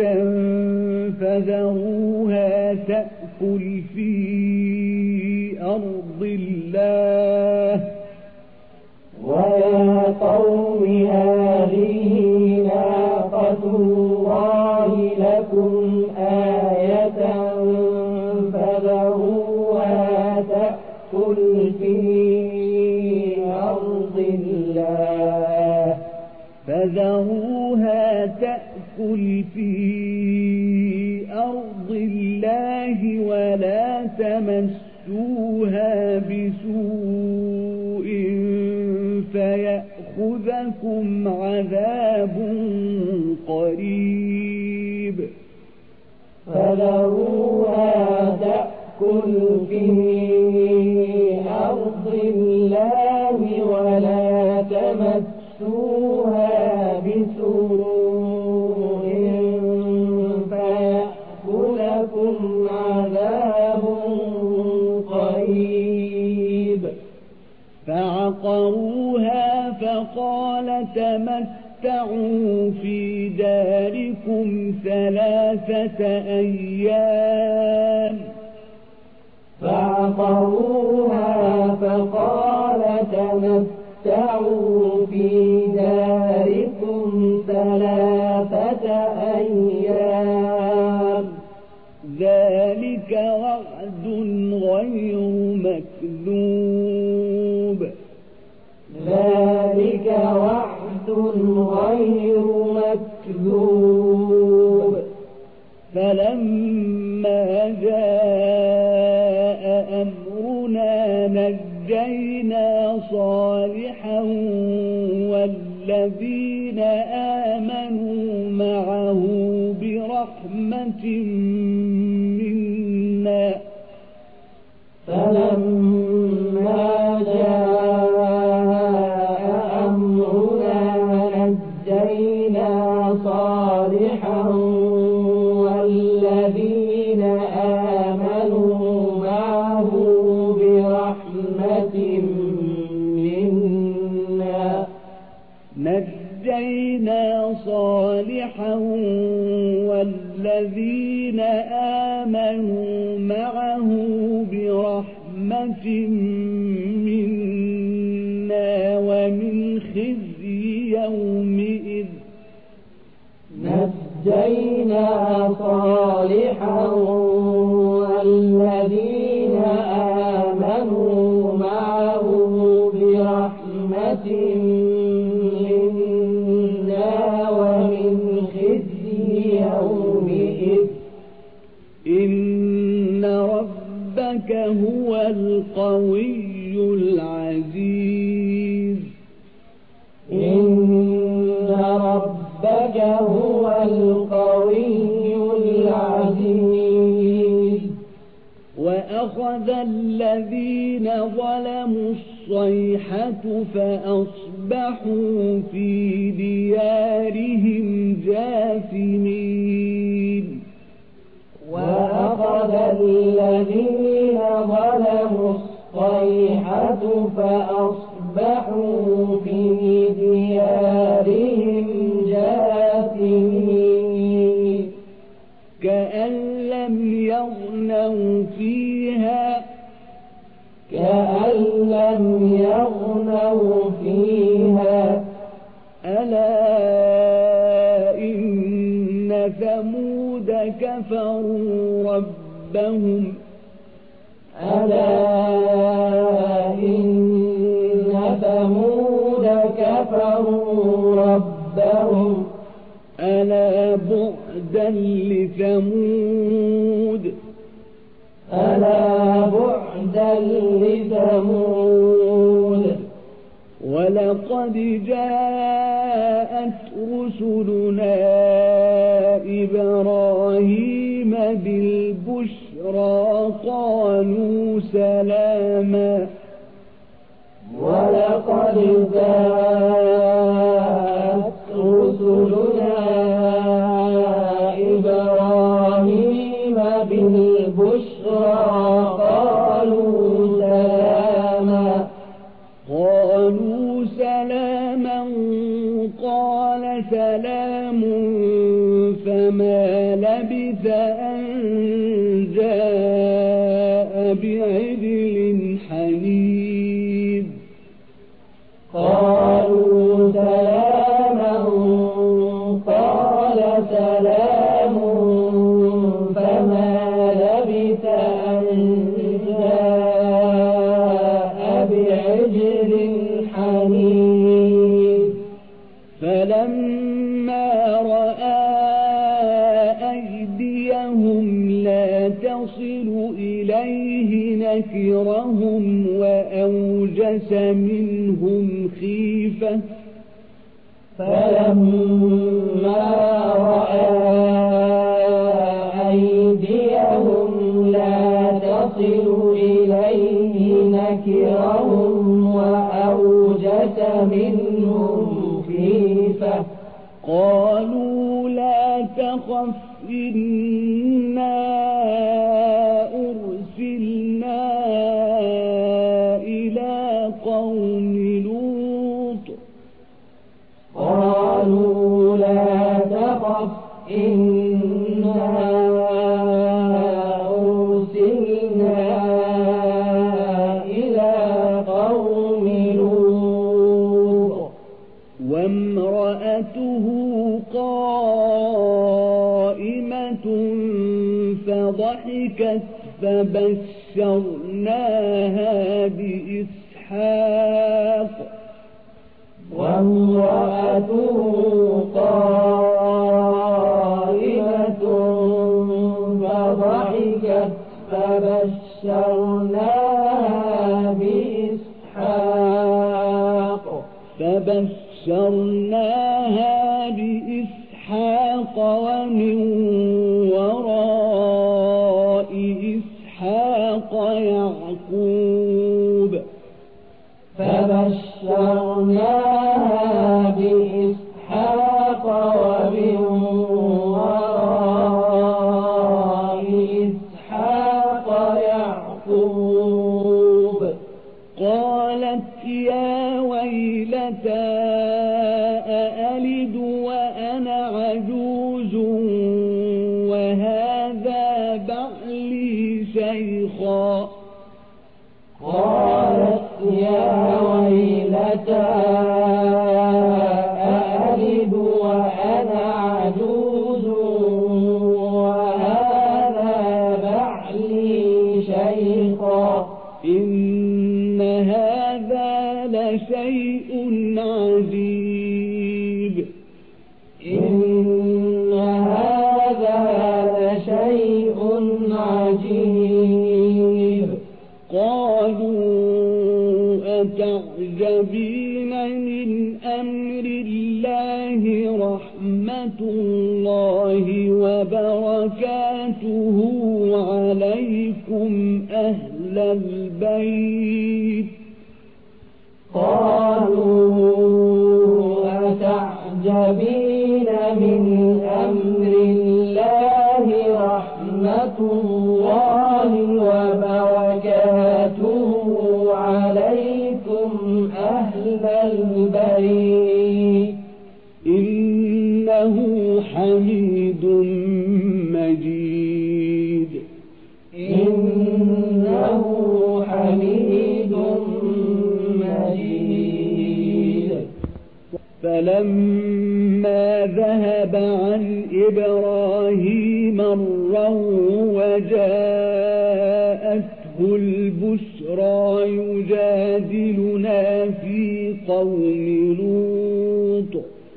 فذروها تأكل في أرض الله ويا قوم هذه ناقة الله لكم آية فذروها تأكل في أرض الله فذروها تأكل في أرض الله ولا تمسوها بسوء فيأخذكم عذاب قريب فذروها تأكل في أرض الله ولا تمسوها بسوء فيأخذكم عذاب قريب فعقروها فقال تمتعوا في داركم ثلاثة أيام فعقروها فقال تمتعوا في داركم ثلاثة أيام ذلك وعد غير مكذوب ذلك وعد غير مكذوب فلما جاء أمرنا نجينا صالحا والذين آمنوا معه برحمة منا فلما جاء أمرنا نجينا صالحا والذين آمنوا معه برحمة منا نجينا صالحا والذين آمنوا معه برحمة منا ومن خزي يومئذ نجينا صالحا والذين آمنوا معه برحمة منا ومن خزي يومئذ إن ربك هو القوي العزيز إن ربك هو القوي العزيز وأخذ الذين ظلموا الصيحة فأصبحوا في ديارهم جاثمين وأخذ الذين ظلموا الصيحة فأصبحوا في ديارهم جاثمين كأن لم يغنوا فيها كأن لم يغنوا فيها ألا إن ثمود كفروا ربهم ألا إن ثمود كفروا ربهم ألا بعدا لثمود ألا بعدا لثمود ولقد جاءت رسلنا إبراهيم بالبشرى قالوا سلاما ولقد جاءت رسلنا إبراهيم بالبشرى قالوا سلاما قالوا سلاما قال سلام فما لبث أن جاء بعجل حنيذ قالوا سلاما قال سلام فما لبث أن جاء بعجل حنيذ فلما رأى أيديهم لا تصل إليه نكرهم وأوجس منهم خيفة فلما رأى أيديهم لا تصل إليه نكرهم وأوجس منهم خيفة قالوا لا تخف إنا أرسلنا إلى قوم لوط قالوا لا تخف إنا أرسلنا إلى قوم لوط وامرأته قائمة فضحكت فبشرناها بإسحاق وامرأته قائمة فضحكت فبشرناها بإسحاق فبشرناها بإسحاق ومن وراء إسحاق يعقوب فبشرناها بإسحاق ومن وراء إسحاق يعقوب قالت يا ويلتى أألد وأنا عجوز وهذا بعلي شيخا قالت يا ويلتى أألد وأنا عجوز وهذا بعلي شيخا إن هذا لشيء عجيب إن هذا لشيء عجيب قالوا أتعجبين من أمر الله رحمة الله وبركاته عليكم أهل البيت قالوا أتعجبين من أمر الله رحمة الله وبركاته عليكم أهل البيت إنه حميد مجيد إنه حميد مجيد فلما ذهب عن إبراهيم الروع وجاءته البشرى يجادلنا في قوم لوط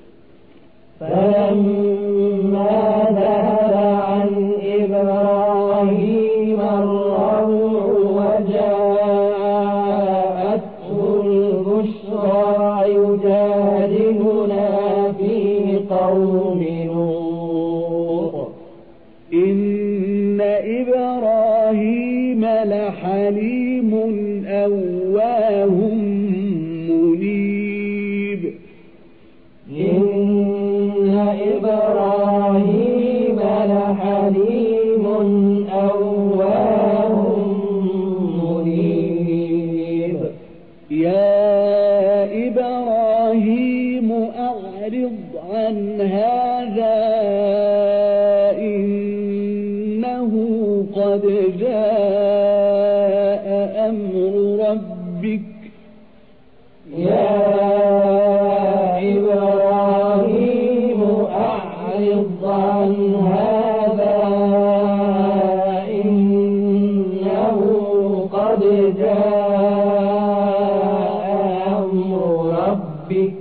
فلما ذهب عن إبراهيم الروع وجاءته البشرى يجادلنا في قوم لوط إن إبراهيم لحليم أواه منيب إن إبراهيم لحليم أواه منيب يا إبراهيم أعرض عن هذا إنه قد جاء أمر ربك يا إبراهيم أعرض عن هذا إنه قد جاء أمر ربك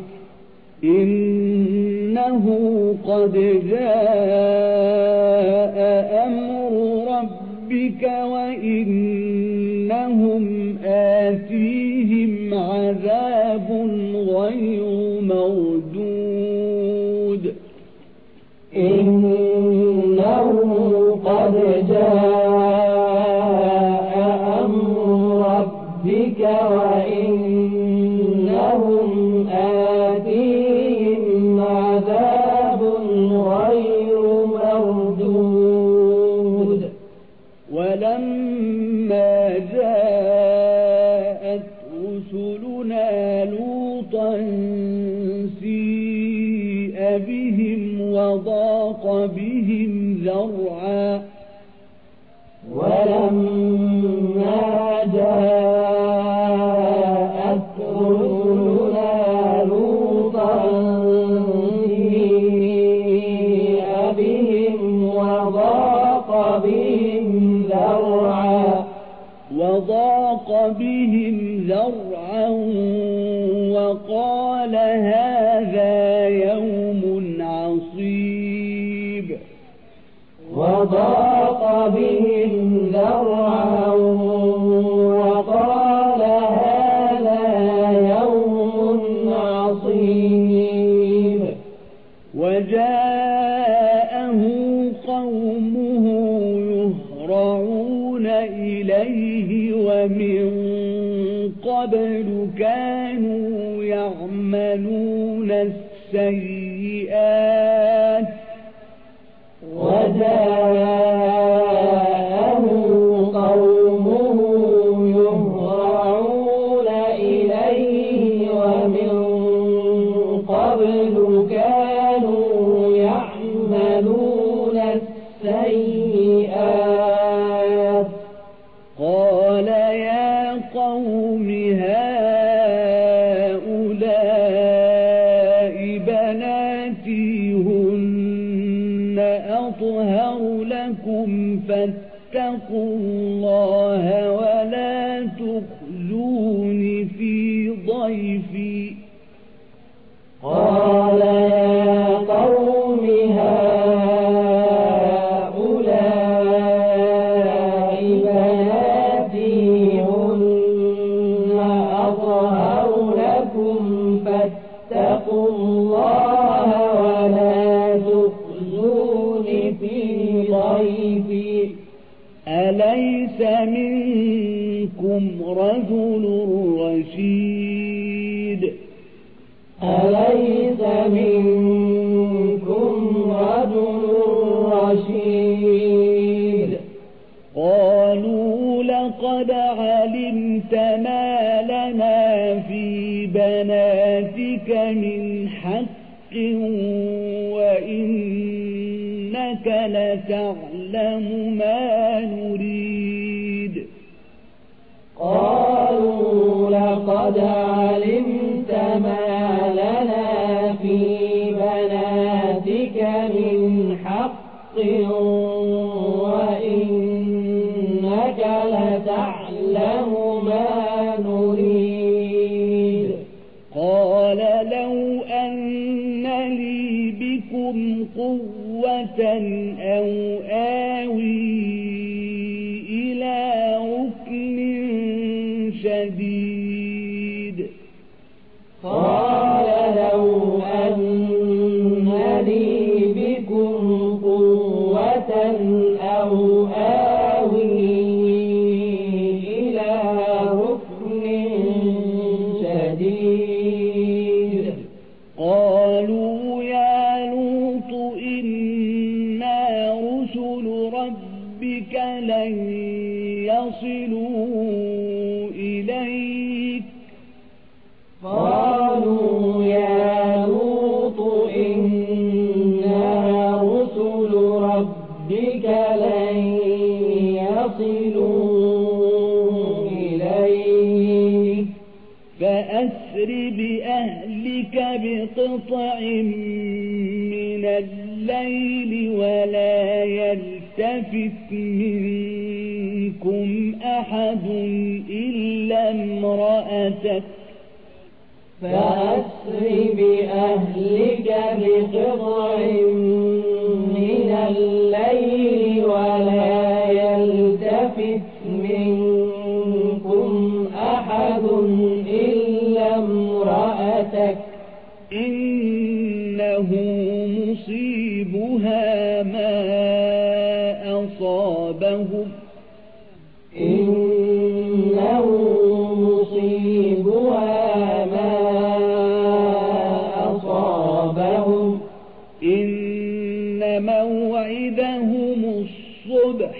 إنه قد جاء أمر ربك وإنهم آتيهم عذاب غير مردود إنه قد جاء أمر ربك وإنهم آتيهم عذاب غير مردود ولما جاءت رسلنا لوطا سيء بهم وضاق بهم ذرعا ولما جاءت رسلنا لوطا سيء مصيب وضاق بهم ذرعا وقال هذا يوم عصيب وجاءه قومه يهرعون إليه ومن قبل كانوا يعملون السيئات وجاءه قومه يهرعون إليه ومن قبل كانوا يعملون السيئات قال يا قوم هؤلاء بناتي هن أطهر لكم فاتقوا الله ولا تخزون في ضيفي قال يا قوم هؤلاء بناتي هن أطهر لكم فاتقوا الله ولا تخزون في ضيفي أليس منكم رجل رشيد أليس منكم رجل رشيد قالوا لقد علمت ما لنا في بناتك من حق وإنك لتعلم ما نريد قالوا لقد علمت ما لنا في بناتك من حق وإنك لتعلم ما نريد قال لو أن لي بكم قوة أو آوي إلى ركن شديد قال لو أن لي بكم قوة أو آوي إلى ركن شديد قالوا يا لوط إنا رسل ربك لن يصلوا إليك قالوا يا لوط إنا رسل ربك لن يصلوا إليك فأسر بأهلك بقطع من الليل ولا يلتفت منكم أحد إلا امرأتك فأسر بأهلك بقطع من الليل ولا يلتفت منكم أحد إلا امرأتك إنه مصيبها ما أصابهم إنه مصيبها ما أصابهم إن موعدهم الصبح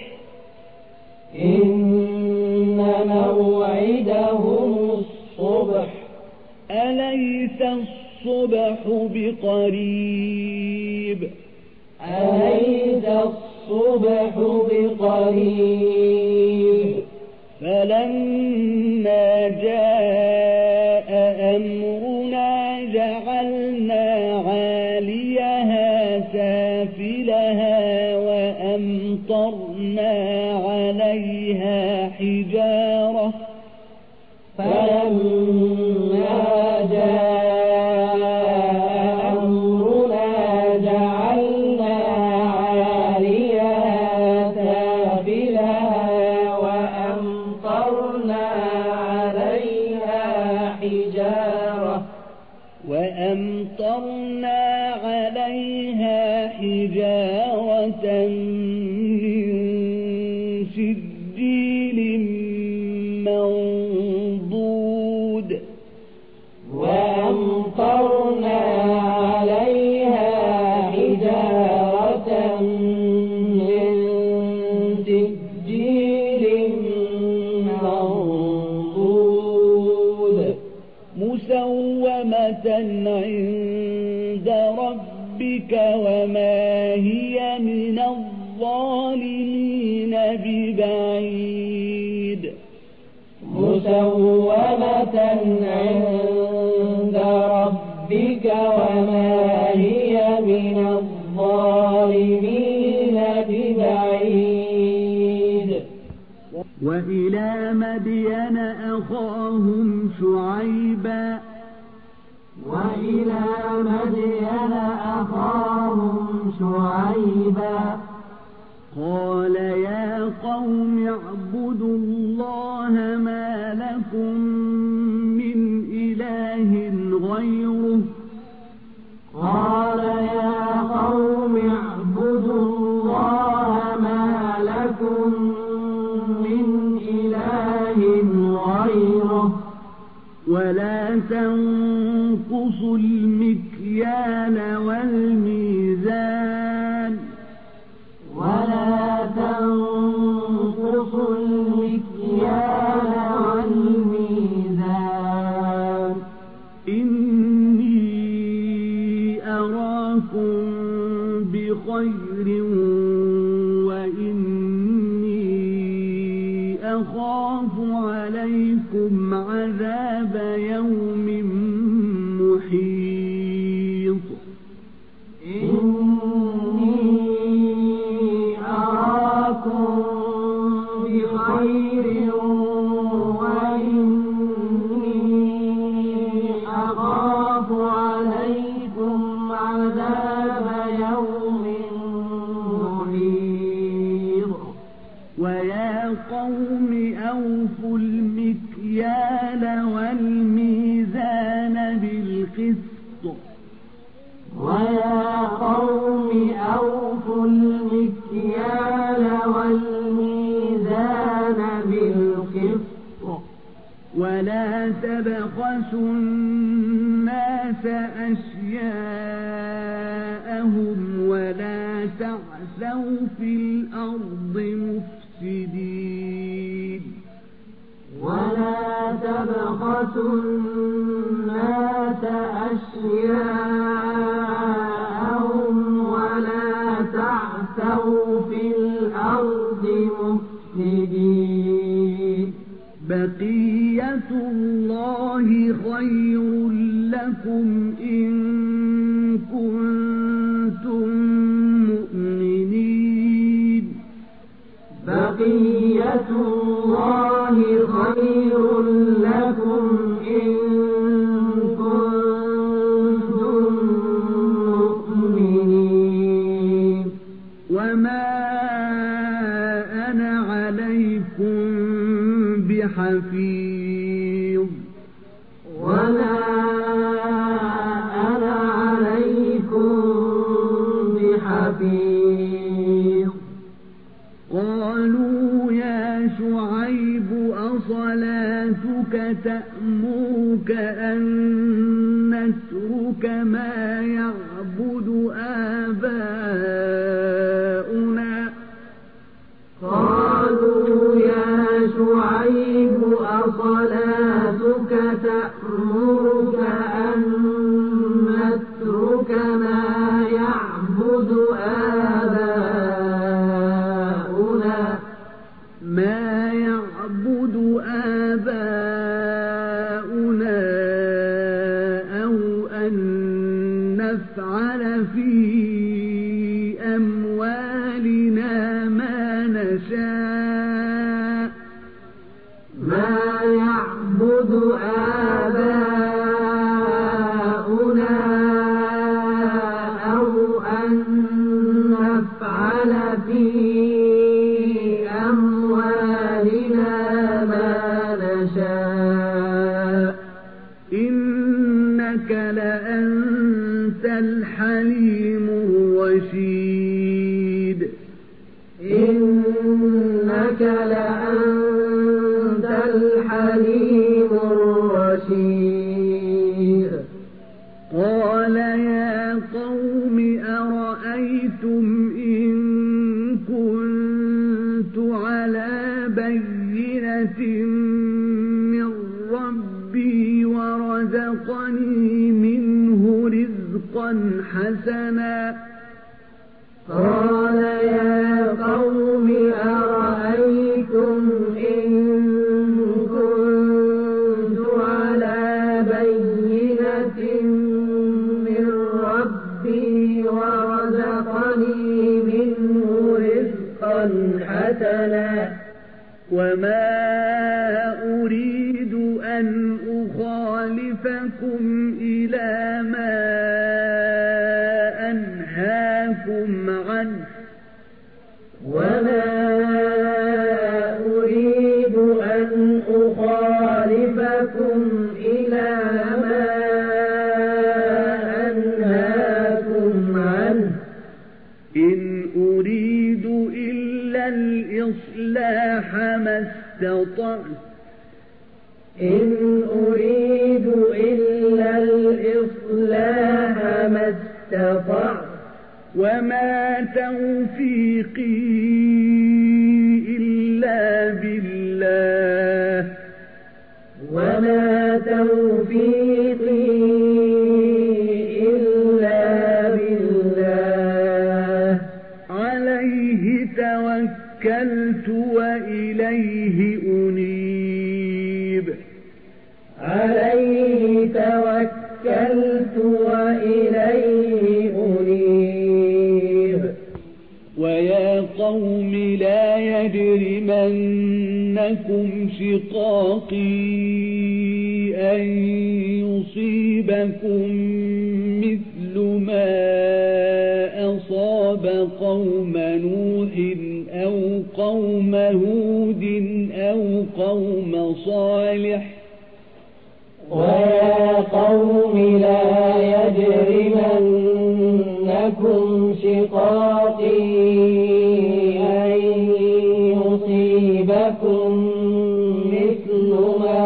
إن موعدهم الصبح أليس الصبح بقريب أليس الصبح بقريب فلما جاء أمرنا جعلنا عاليها سافلها وأمطرنا عليها حجارة فلما جاء أمرنا جعلنا من سجيل منضود وأمطرنا عليها حجارة من سجيل منضود مسومة عند ربك وما هي من الظالمين ببعيد مسومة عند ربك وما هي من الظالمين ببعيد وإلى مدين أخاهم شعيبا وإلى مدين أخاهم شعيبا قال يا قوم اعبدوا الله ما لكم من إله غيره قال يا قوم اعبدوا الله ما لكم من إله غيره ولا تنقصوا المكيال والميزان ولا تنقصوا المكيال والميزان إني أراكم بخير وإني أخاف عليكم عذاب يوم محيط إني أراكم بخير وإني أخاف عليكم عذاب يوم محيط ويا قوم أوفوا المكيال والميزان بالقسط ويا قوم أوفوا المكيال والميزان بالقسط ولا تبخسوا الناس أشياءهم ولا تعثوا في الأرض مفسدين ولا تبخسوا الناس أشياءهم ولا تعثوا في الأرض مفسدين بقية الله خير لكم إن كنتم مؤمنين بقية الله خير لكم إن كنتم مؤمنين وما أنا عليكم بحفيظ ولا أنا عليكم بحفيظ قالوا يا شعيب أصلاتك تأمرك أن نترك ما يعبد آباؤنا قالوا يا شعيب أصلاتك تأمرك أن نترك ما يعبد آباؤنا ما يعبد آباؤنا أو أن نفعل في أموالنا ما نشاء ما يعبد آباؤنا أو أن نفعل في أموالنا ما نشاء إنك لأنت الحليم الرشيد حسنا قال يا قوم أرأيتم إن كنت على بينة من ربي ورزقني منه رزقا حسنا وما أريد أن أخالفكم إلى ما أنهاكم عنه وما أريد أن أخالفكم إلى ما أنهاكم عنه إن أريد إلا الإصلاح ما استطعت إن أريد إلا الإصلاح ما استطعت وما توفيقي إلا بالله وما توفيقي إلا بالله عليه توكلت وإليه أنيب عليه توكلت وإليه أنيب ويا قوم لا يجرمنكم شقاقي أن يصيبكم مثل ما أصاب قوم نوح أو قوم هود أو قوم صالح ويا قوم لا يجرمنكم شقاقي أن يصيبكم مثل ما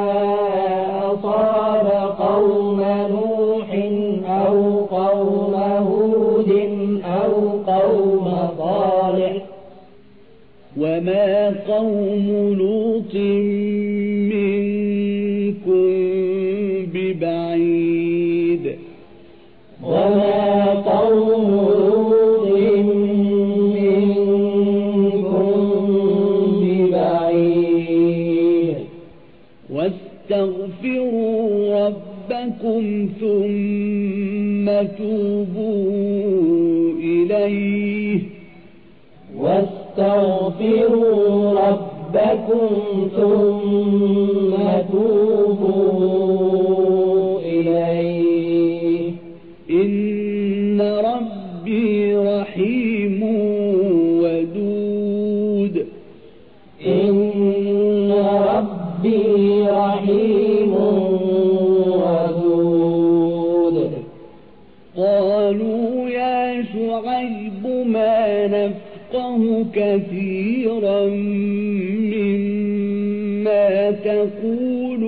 أصاب قوم نوح أو قوم هود أو قوم صالح وما قوم لوط منكم ببعيد وما قوم لوط منكم ببعيد واستغفروا ربكم ثم توبوا إليه واستغفروا ربكم ثم توبوا إليه إن ربي رحيم ودود إن ربي رحيم ودود قالوا يا شعيب ما نفقه كثيرا مما تقول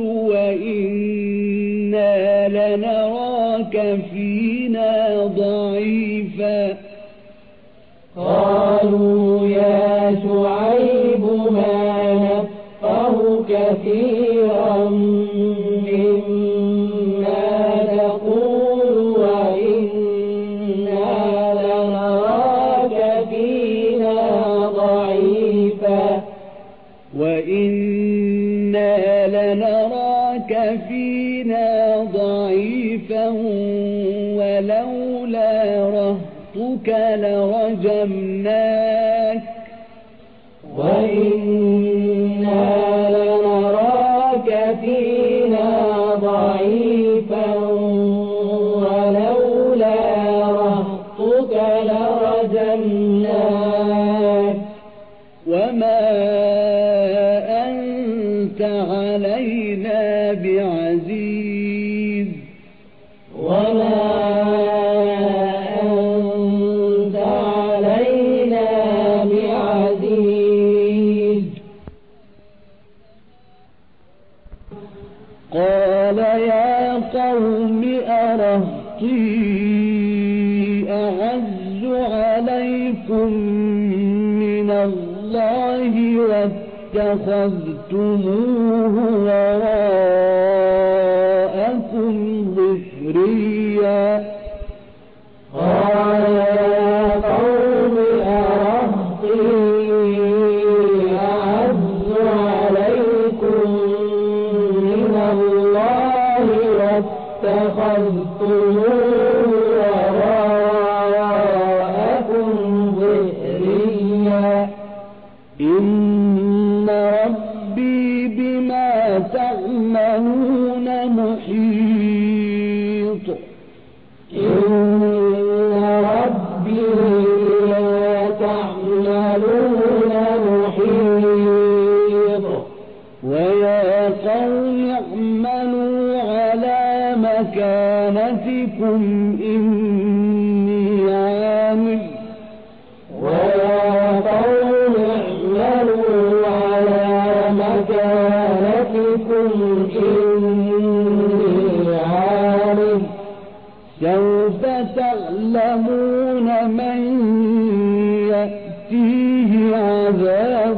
وإنا لنراك فينا ضعيفا قالوا يا شعيب ما نفقه كثيرا مما تقول وإنا لنراك فينا ضعيفا وإنا لنراك فينا ضعيفا ولولا رهطك لرجمناك وإنا لنراك فينا ضعيفا ولولا رهطك لرجمناك وما أنت علينا بعزيز وما أنت علينا بعزيز قال يا قوم أرهطي أعز عليكم من الله واتخذتموه وراءكم ظهريا قال يا قوم أرهطي أعز عليكم من الله واتخذتموه وراءكم ظهريا إن ربي بما تعملون محيط إن ربي بما تعملون محيط ويا قوم اعملوا على مكانتكم إني عامل ويا قوم اعملوا على مكانتكم إني عامل سوف تعلمون من يأتيه عذاب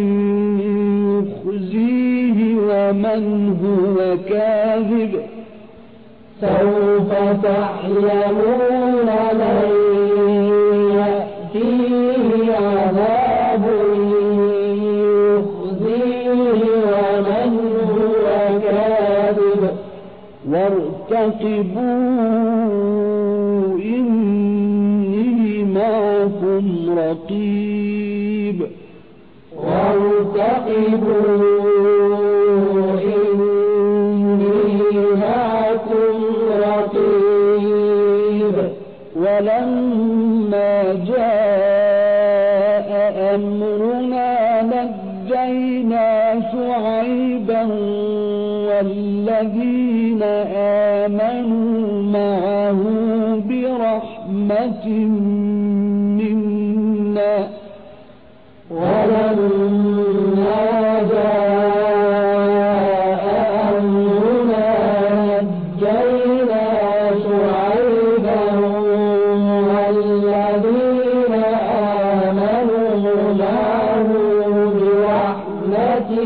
يخزيه ومن هو كاذب سوف تعلمون من يأتيه عذاب يخزيه ومن هو كاذب وارتقبوا إني معكم رقيب وارتقبوا إني معكم رقيب ولما جاء أمرنا نجينا شعيبا والذين آمنوا معه برحمة منا ولما جاء أمرنا نجينا شعيبا والذين آمنوا معه برحمة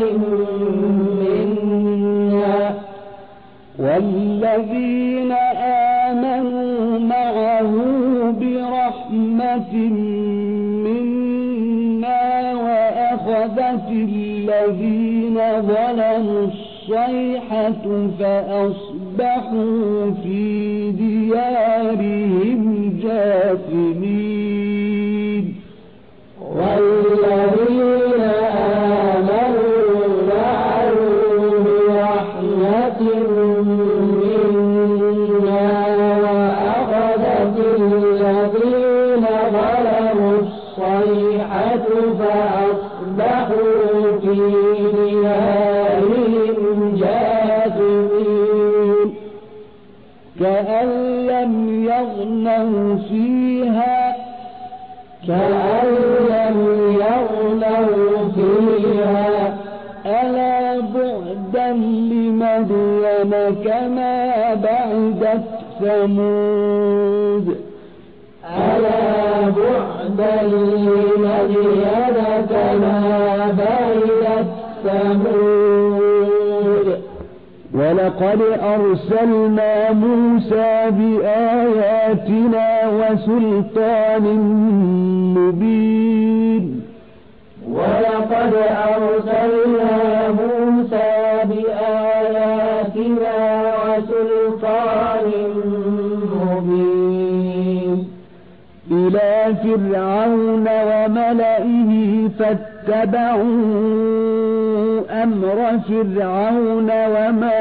منا والذين آمنوا معه برحمة منا وأخذت الذين ظلموا الصيحة فأصبحوا في ديارهم جاثمين والذين آمنوا معه برحمة منا وأخذت الذين ظلموا الصيحة فأصبحوا في ديارهم جاثمين كأن لم يغنوا فيها كأن لم يغنوا فيها ألا بعدا لمدين كما بعدت ثمود ألا بعدا لمدين كما بعدت ثمود ولقد أرسلنا موسى بآياتنا وسلطان مبين ولقد أرسلنا موسى بآياتنا وسلطان مبين إلى فرعون وملئه فاتبعوا أمر فرعون وما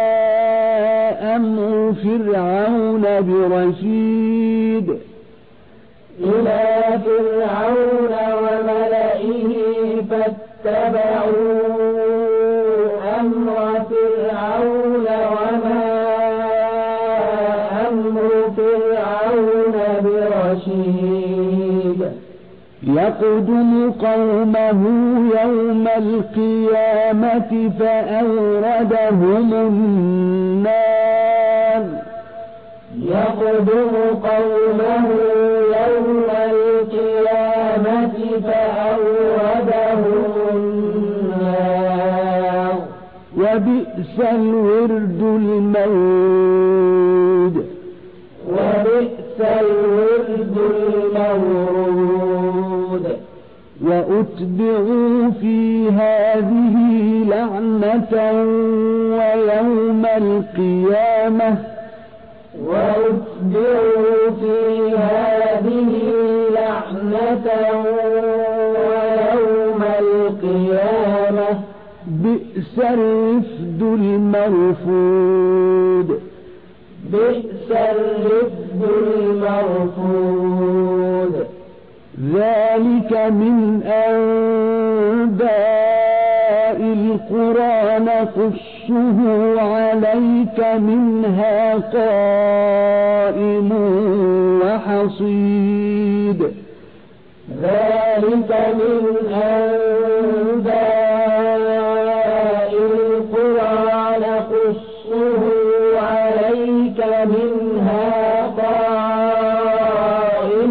أمر فرعون برشيد إلى فرعون وملئه فاتبعوا أمر فرعون وما أمر فرعون برشيد يقدم قومه يوم القيامة فأوردهم النار يقدم قومه يوم القيامة فأوردهم النار وبئس الورد المورود وبئس الورد وأتبعوا في هذه لعنة ويوم القيامة وأتبعوا في هذه لعنة ويوم القيامة بئس الرفد المرفود بئس الرفد المرفود ذلك من أنباء القرى نقصه عليك منها قائم وحصيد ذلك من أنباء القرى نقصه عليك منها قائم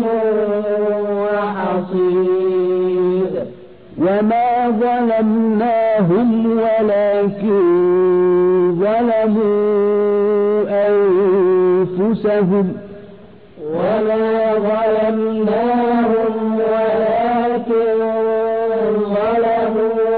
وحصيد وما ظلمناهم ولكن ظلموا أنفسهم وما ظلمناهم ولكن ظلموا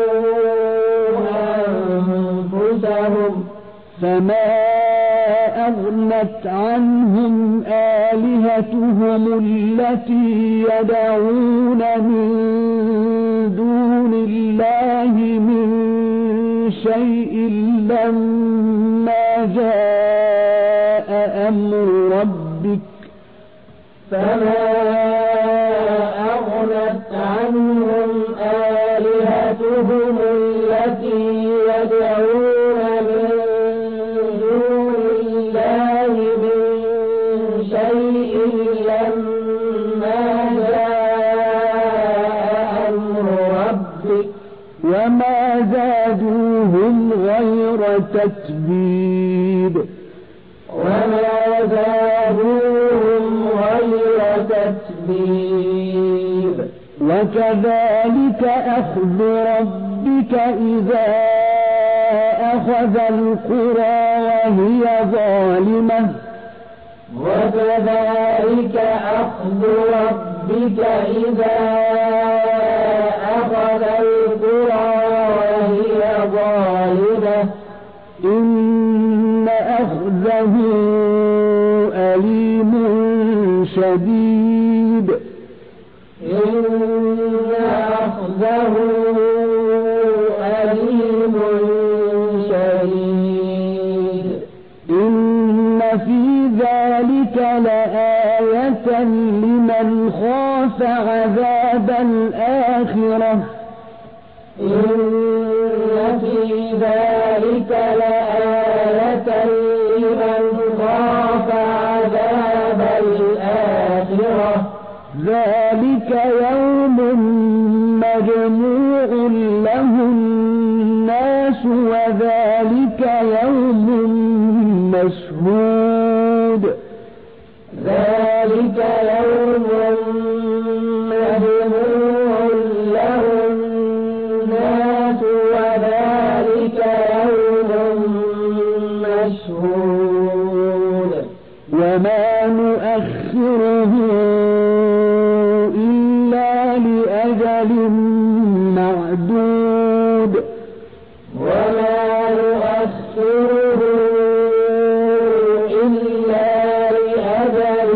أنفسهم فما أغنت عنهم آلهتهم التي يدعون من دون الله من شيء لما جاء أمر ربك فما أغنت عنهم آلهتهم التي يدعون من دون الله من شيء لما جاء أمر ربك وما زادوهم غير تتبيب وما زادوهم غير تتبيب وكذلك أخذ ربك إذا أخذ القرى وهي ظالمة وكذلك أخذ ربك إذا أخذ القرى وهي ظالمة إن أخذه أليم شديد إن أخذه أليم شديد إن في ذلك لآية لمن خاف عذاب الآخرة إن في ذلك لآية لمن خاف عذاب الآخرة ذلك يوم مجموع له الناس وذلك يوم مشهود ذلك يوم مجموع له الناس وذلك يوم مشهود وما نؤخره إلا لأجل معدود وما نؤخره إلا لأجل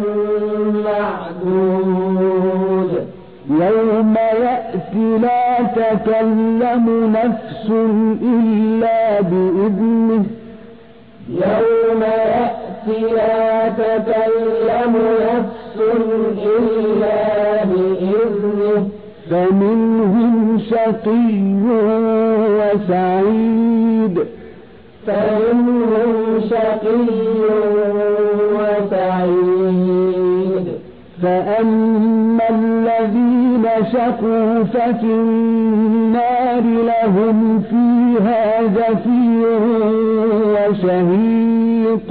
معدود يوم يأتي لا تكلم نفس إلا بإذنه يوم يأتي لا تكلم نفس إلا بإذنه فمنهم شقي وسعيد فمنهم شقي وسعيد فأما الذين شقوا ففي النار لهم فيها زفير وشهيق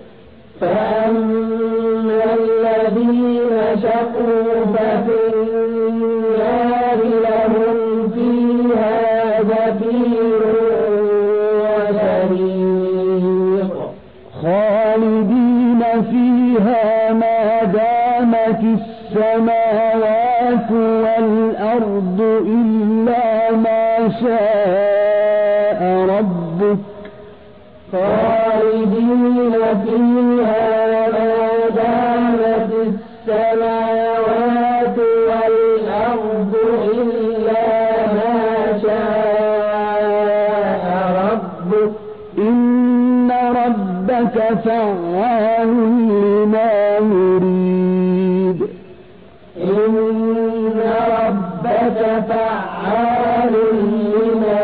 فأما الذين شقوا ففي النار لهم فيها زفير وشهيق خالدين فيها ما دامت السماوات والأرض شاء ربك خالدين فيها ما دامت السماوات والأرض إلا ما شاء ربك إن ربك فعال لما يريد إن ربك فعال لما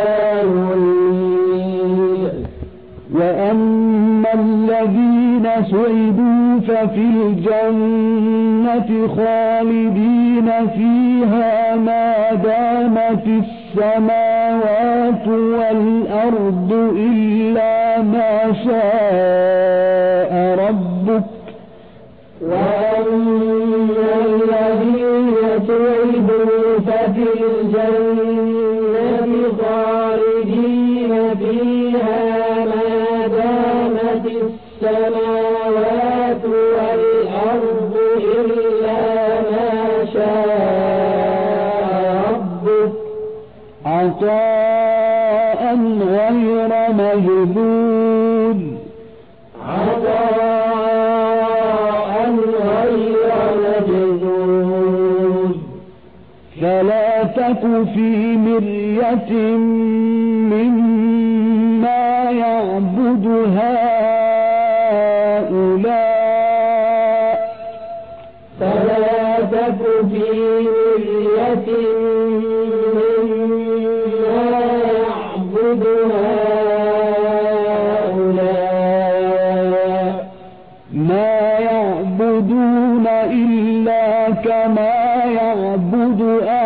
يريد وأما الذين سعدوا ففي الجنة خالدين فيها ما دامت السماوات والأرض إلا ما شاء ربك وأما الذين سعدوا ففي الجنة خالدين فيها ما دامت السماوات والأرض إلا ما شاء ربك عطاء غير مجذوذ عطاء غير مجذوذ فلا تك في مرية مما يعبد هؤلاء فلا تك في مرية مما يعبد هؤلاء ما يعبدون إلا كما يعبد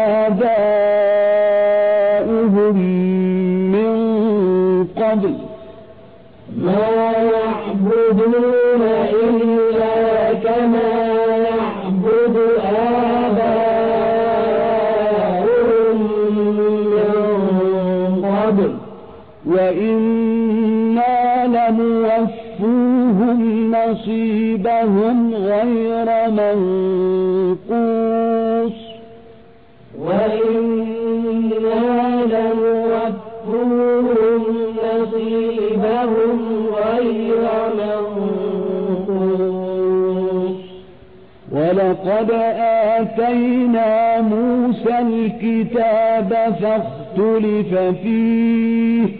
آباؤهم من قبل ما يعبدون إلا كما يعبد آباؤهم من قبل وإنا لموفوهم نصيبهم غير منقوص وإنا لموفوهم نصيبهم غير منقوص ولقد آتينا موسى الكتاب فاختلف فيه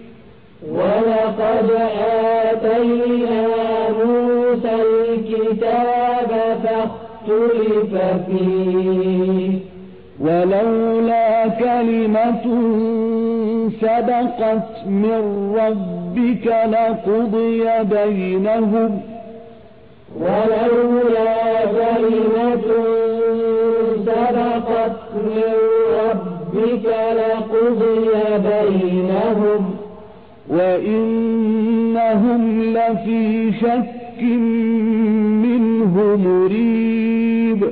ولقد آتينا موسى الكتاب فاختلف فيه ولولا كلمة سبقت من ربك لقضي بينهم ولولا كلمة سبقت من ربك لقضي بينهم وإنهم لفي شك منه مريب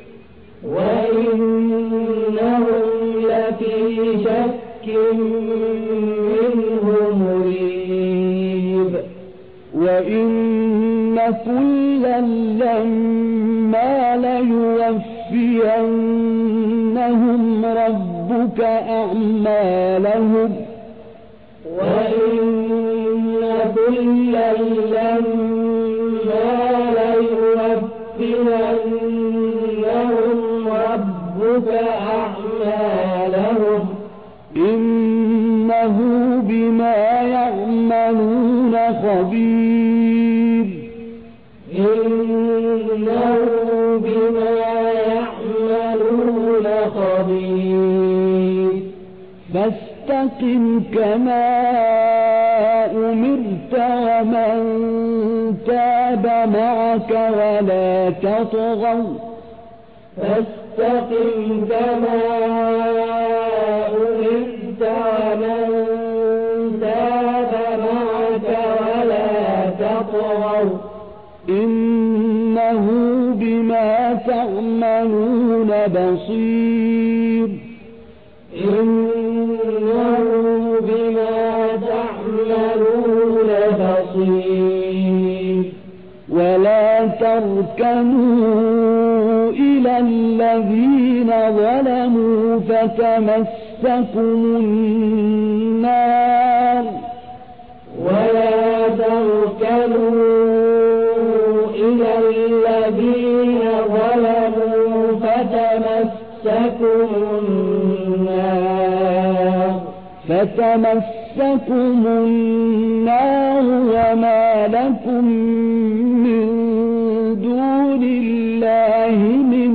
وإنهم لفي شك منه مريب وإن كلا لما ليوفينهم ربك أعمالهم وإن كلا لما ليوفينهم ربك أعمالهم إنه بما يعملون خبير إنه بما يعملون خبير فاستقم كما أمرت ومن تاب معك ولا تطغوا فاستقم كما أمرت ومن تاب معك ولا تطغوا إنه بما تعملون بصير إنه بما تعملون بصير ولا تركنوا إلى الذين ظلموا فتمسكم تمسكم النار ولا تركنوا إلى الذين ظلموا فتمسكم النار فتمسكم النار وما لكم من دون الله من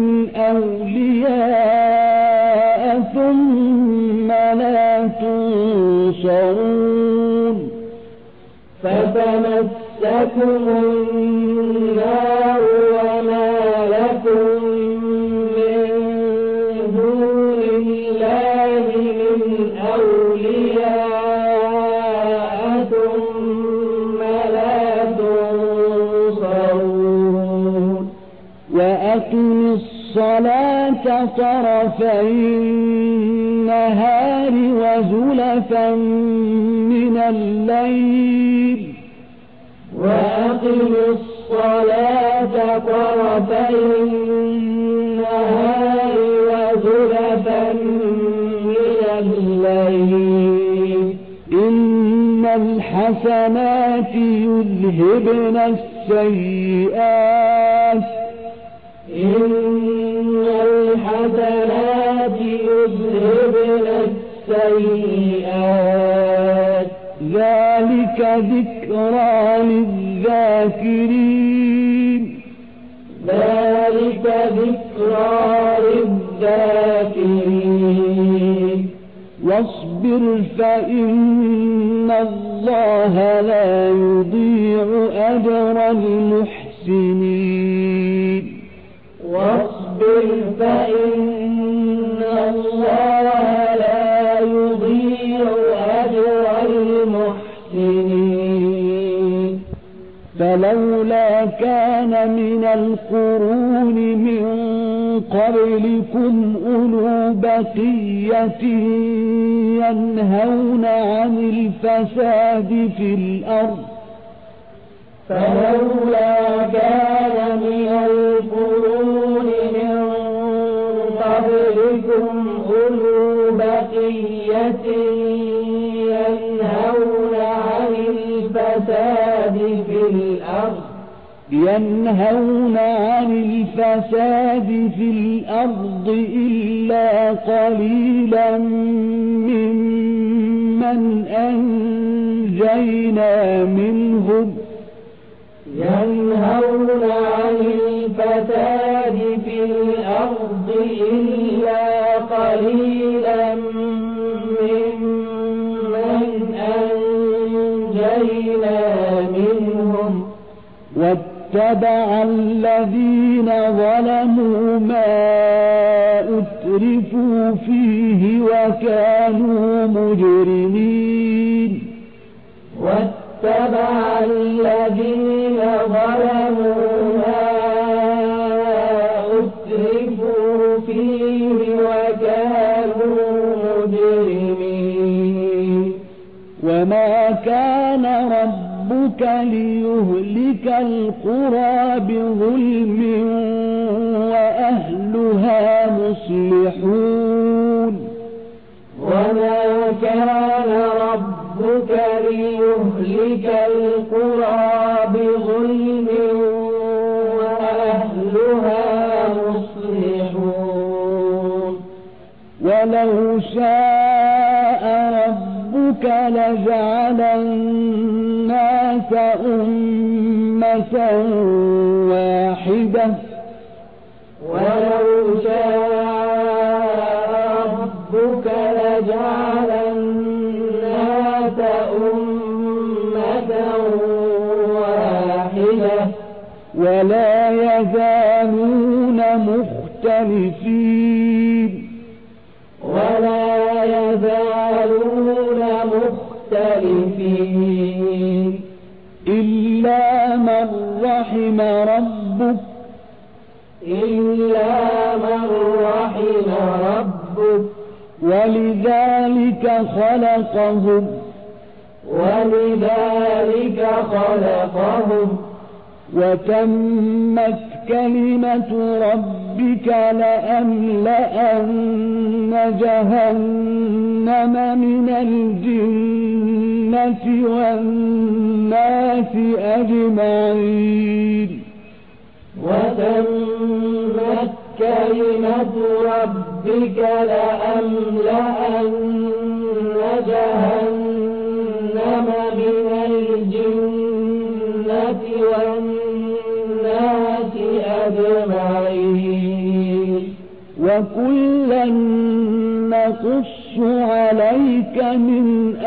أولياء ثم لا تنصرون فتمسكم النار وما لكم من دون الله من أولياء ثم لا تنصرون وأقم الصلاة طرفي النهار وزلفا من الليل وأقم الصلاة طرفي النهار وزلفا من الليل إن الحسنات يذهبن السيئات إن الحسنات يذهبن السيئات ذلك ذكرى للذاكرين ذلك ذكرى للذاكرين واصبر فإن الله لا يضيع أجر المحسنين واصبر فإن الله لا يضيع أجر المحسنين فلولا كان من القرون من قبلكم أولو بقية ينهون عن الفساد في الأرض فلولا كان من القرون من قبلكم أولو بقية ينهون عن الفساد في الأرض ينهون عن الفساد في الأرض إلا قليلا ممن أنجينا منهم ينهون عن الفساد في الأرض إلا قليلا ممن أنجينا منهم واتبع الذين ظلموا ما أترفوا فيه وكانوا مجرمين واتبع الذين ظلموا ما أترفوا فيه وكانوا مجرمين وما كان ربك ليهلك القرى بظلم وأهلها مصلحون وما كان ربك ليهلك القرى بظلم وأهلها مصلحون ولو شاء ربك لجعل الناس أمة واحدة ولو شاء ربك لجعل الناس أمة واحدة ولا يزالون مختلفين ولا يزالون مختلفين إلا من رحم ربك إلا من رحم ربك ولذلك خلقهم ولذلك خلقهم وتمت كلمة ربك لأملأن جهنم من الجنة والناس أجمعين وتمت كلمة ربك لأملأن جهنم من الجنة والناس أجمعين وكلا نقص عليك من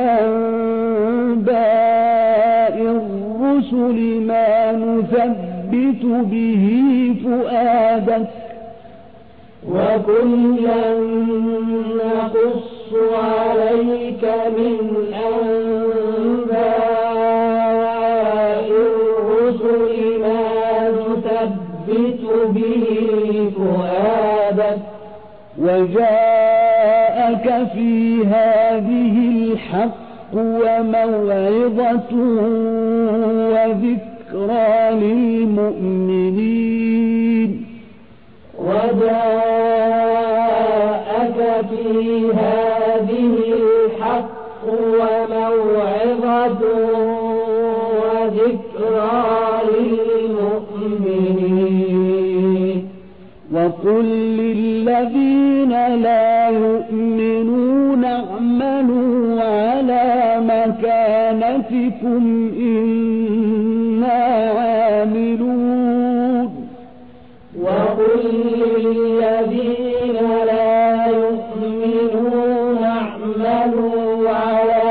أنباء الرسل ما نثبت به فؤادك وكلا نقص عليك من أنباء الرسل ما نثبت به فؤادك وجاءك في هذه الحق وموعظة وذكرى للمؤمنين وجاءك في هذه الحق وموعظة وذكرى للمؤمنين وقل للذين لا يؤمنون اعملوا على مكانتكم إنا عاملون وقل للذين لا يؤمنون اعملوا على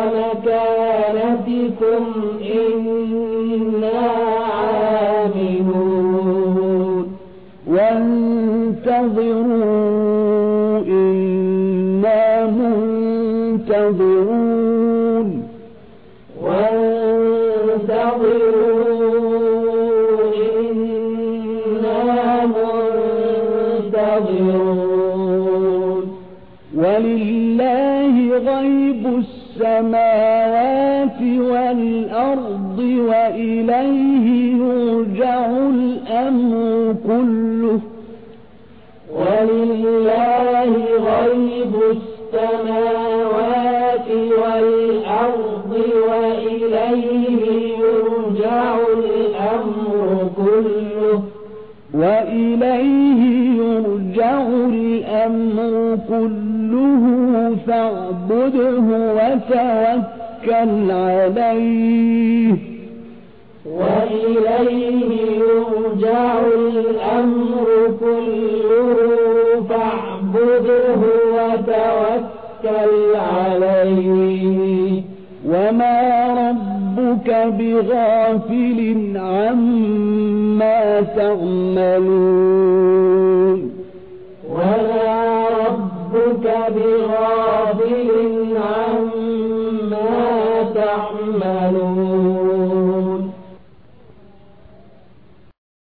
مكانتكم إنا عاملون وانتظروا إنا منتظرون وانتظروا إنا منتظرون ولله غيب السماوات والأرض وإليه يرجع الأمر كله ولله غيب السماوات والأرض وإليه يرجع الأمر كله وإليه يرجع الأمر كله فاعبده وتوكل عليه وإليه يرجع الأمر كله فاعبده وتوكل عليه وما ربك بغافل عما تعملون وما ربك بغافل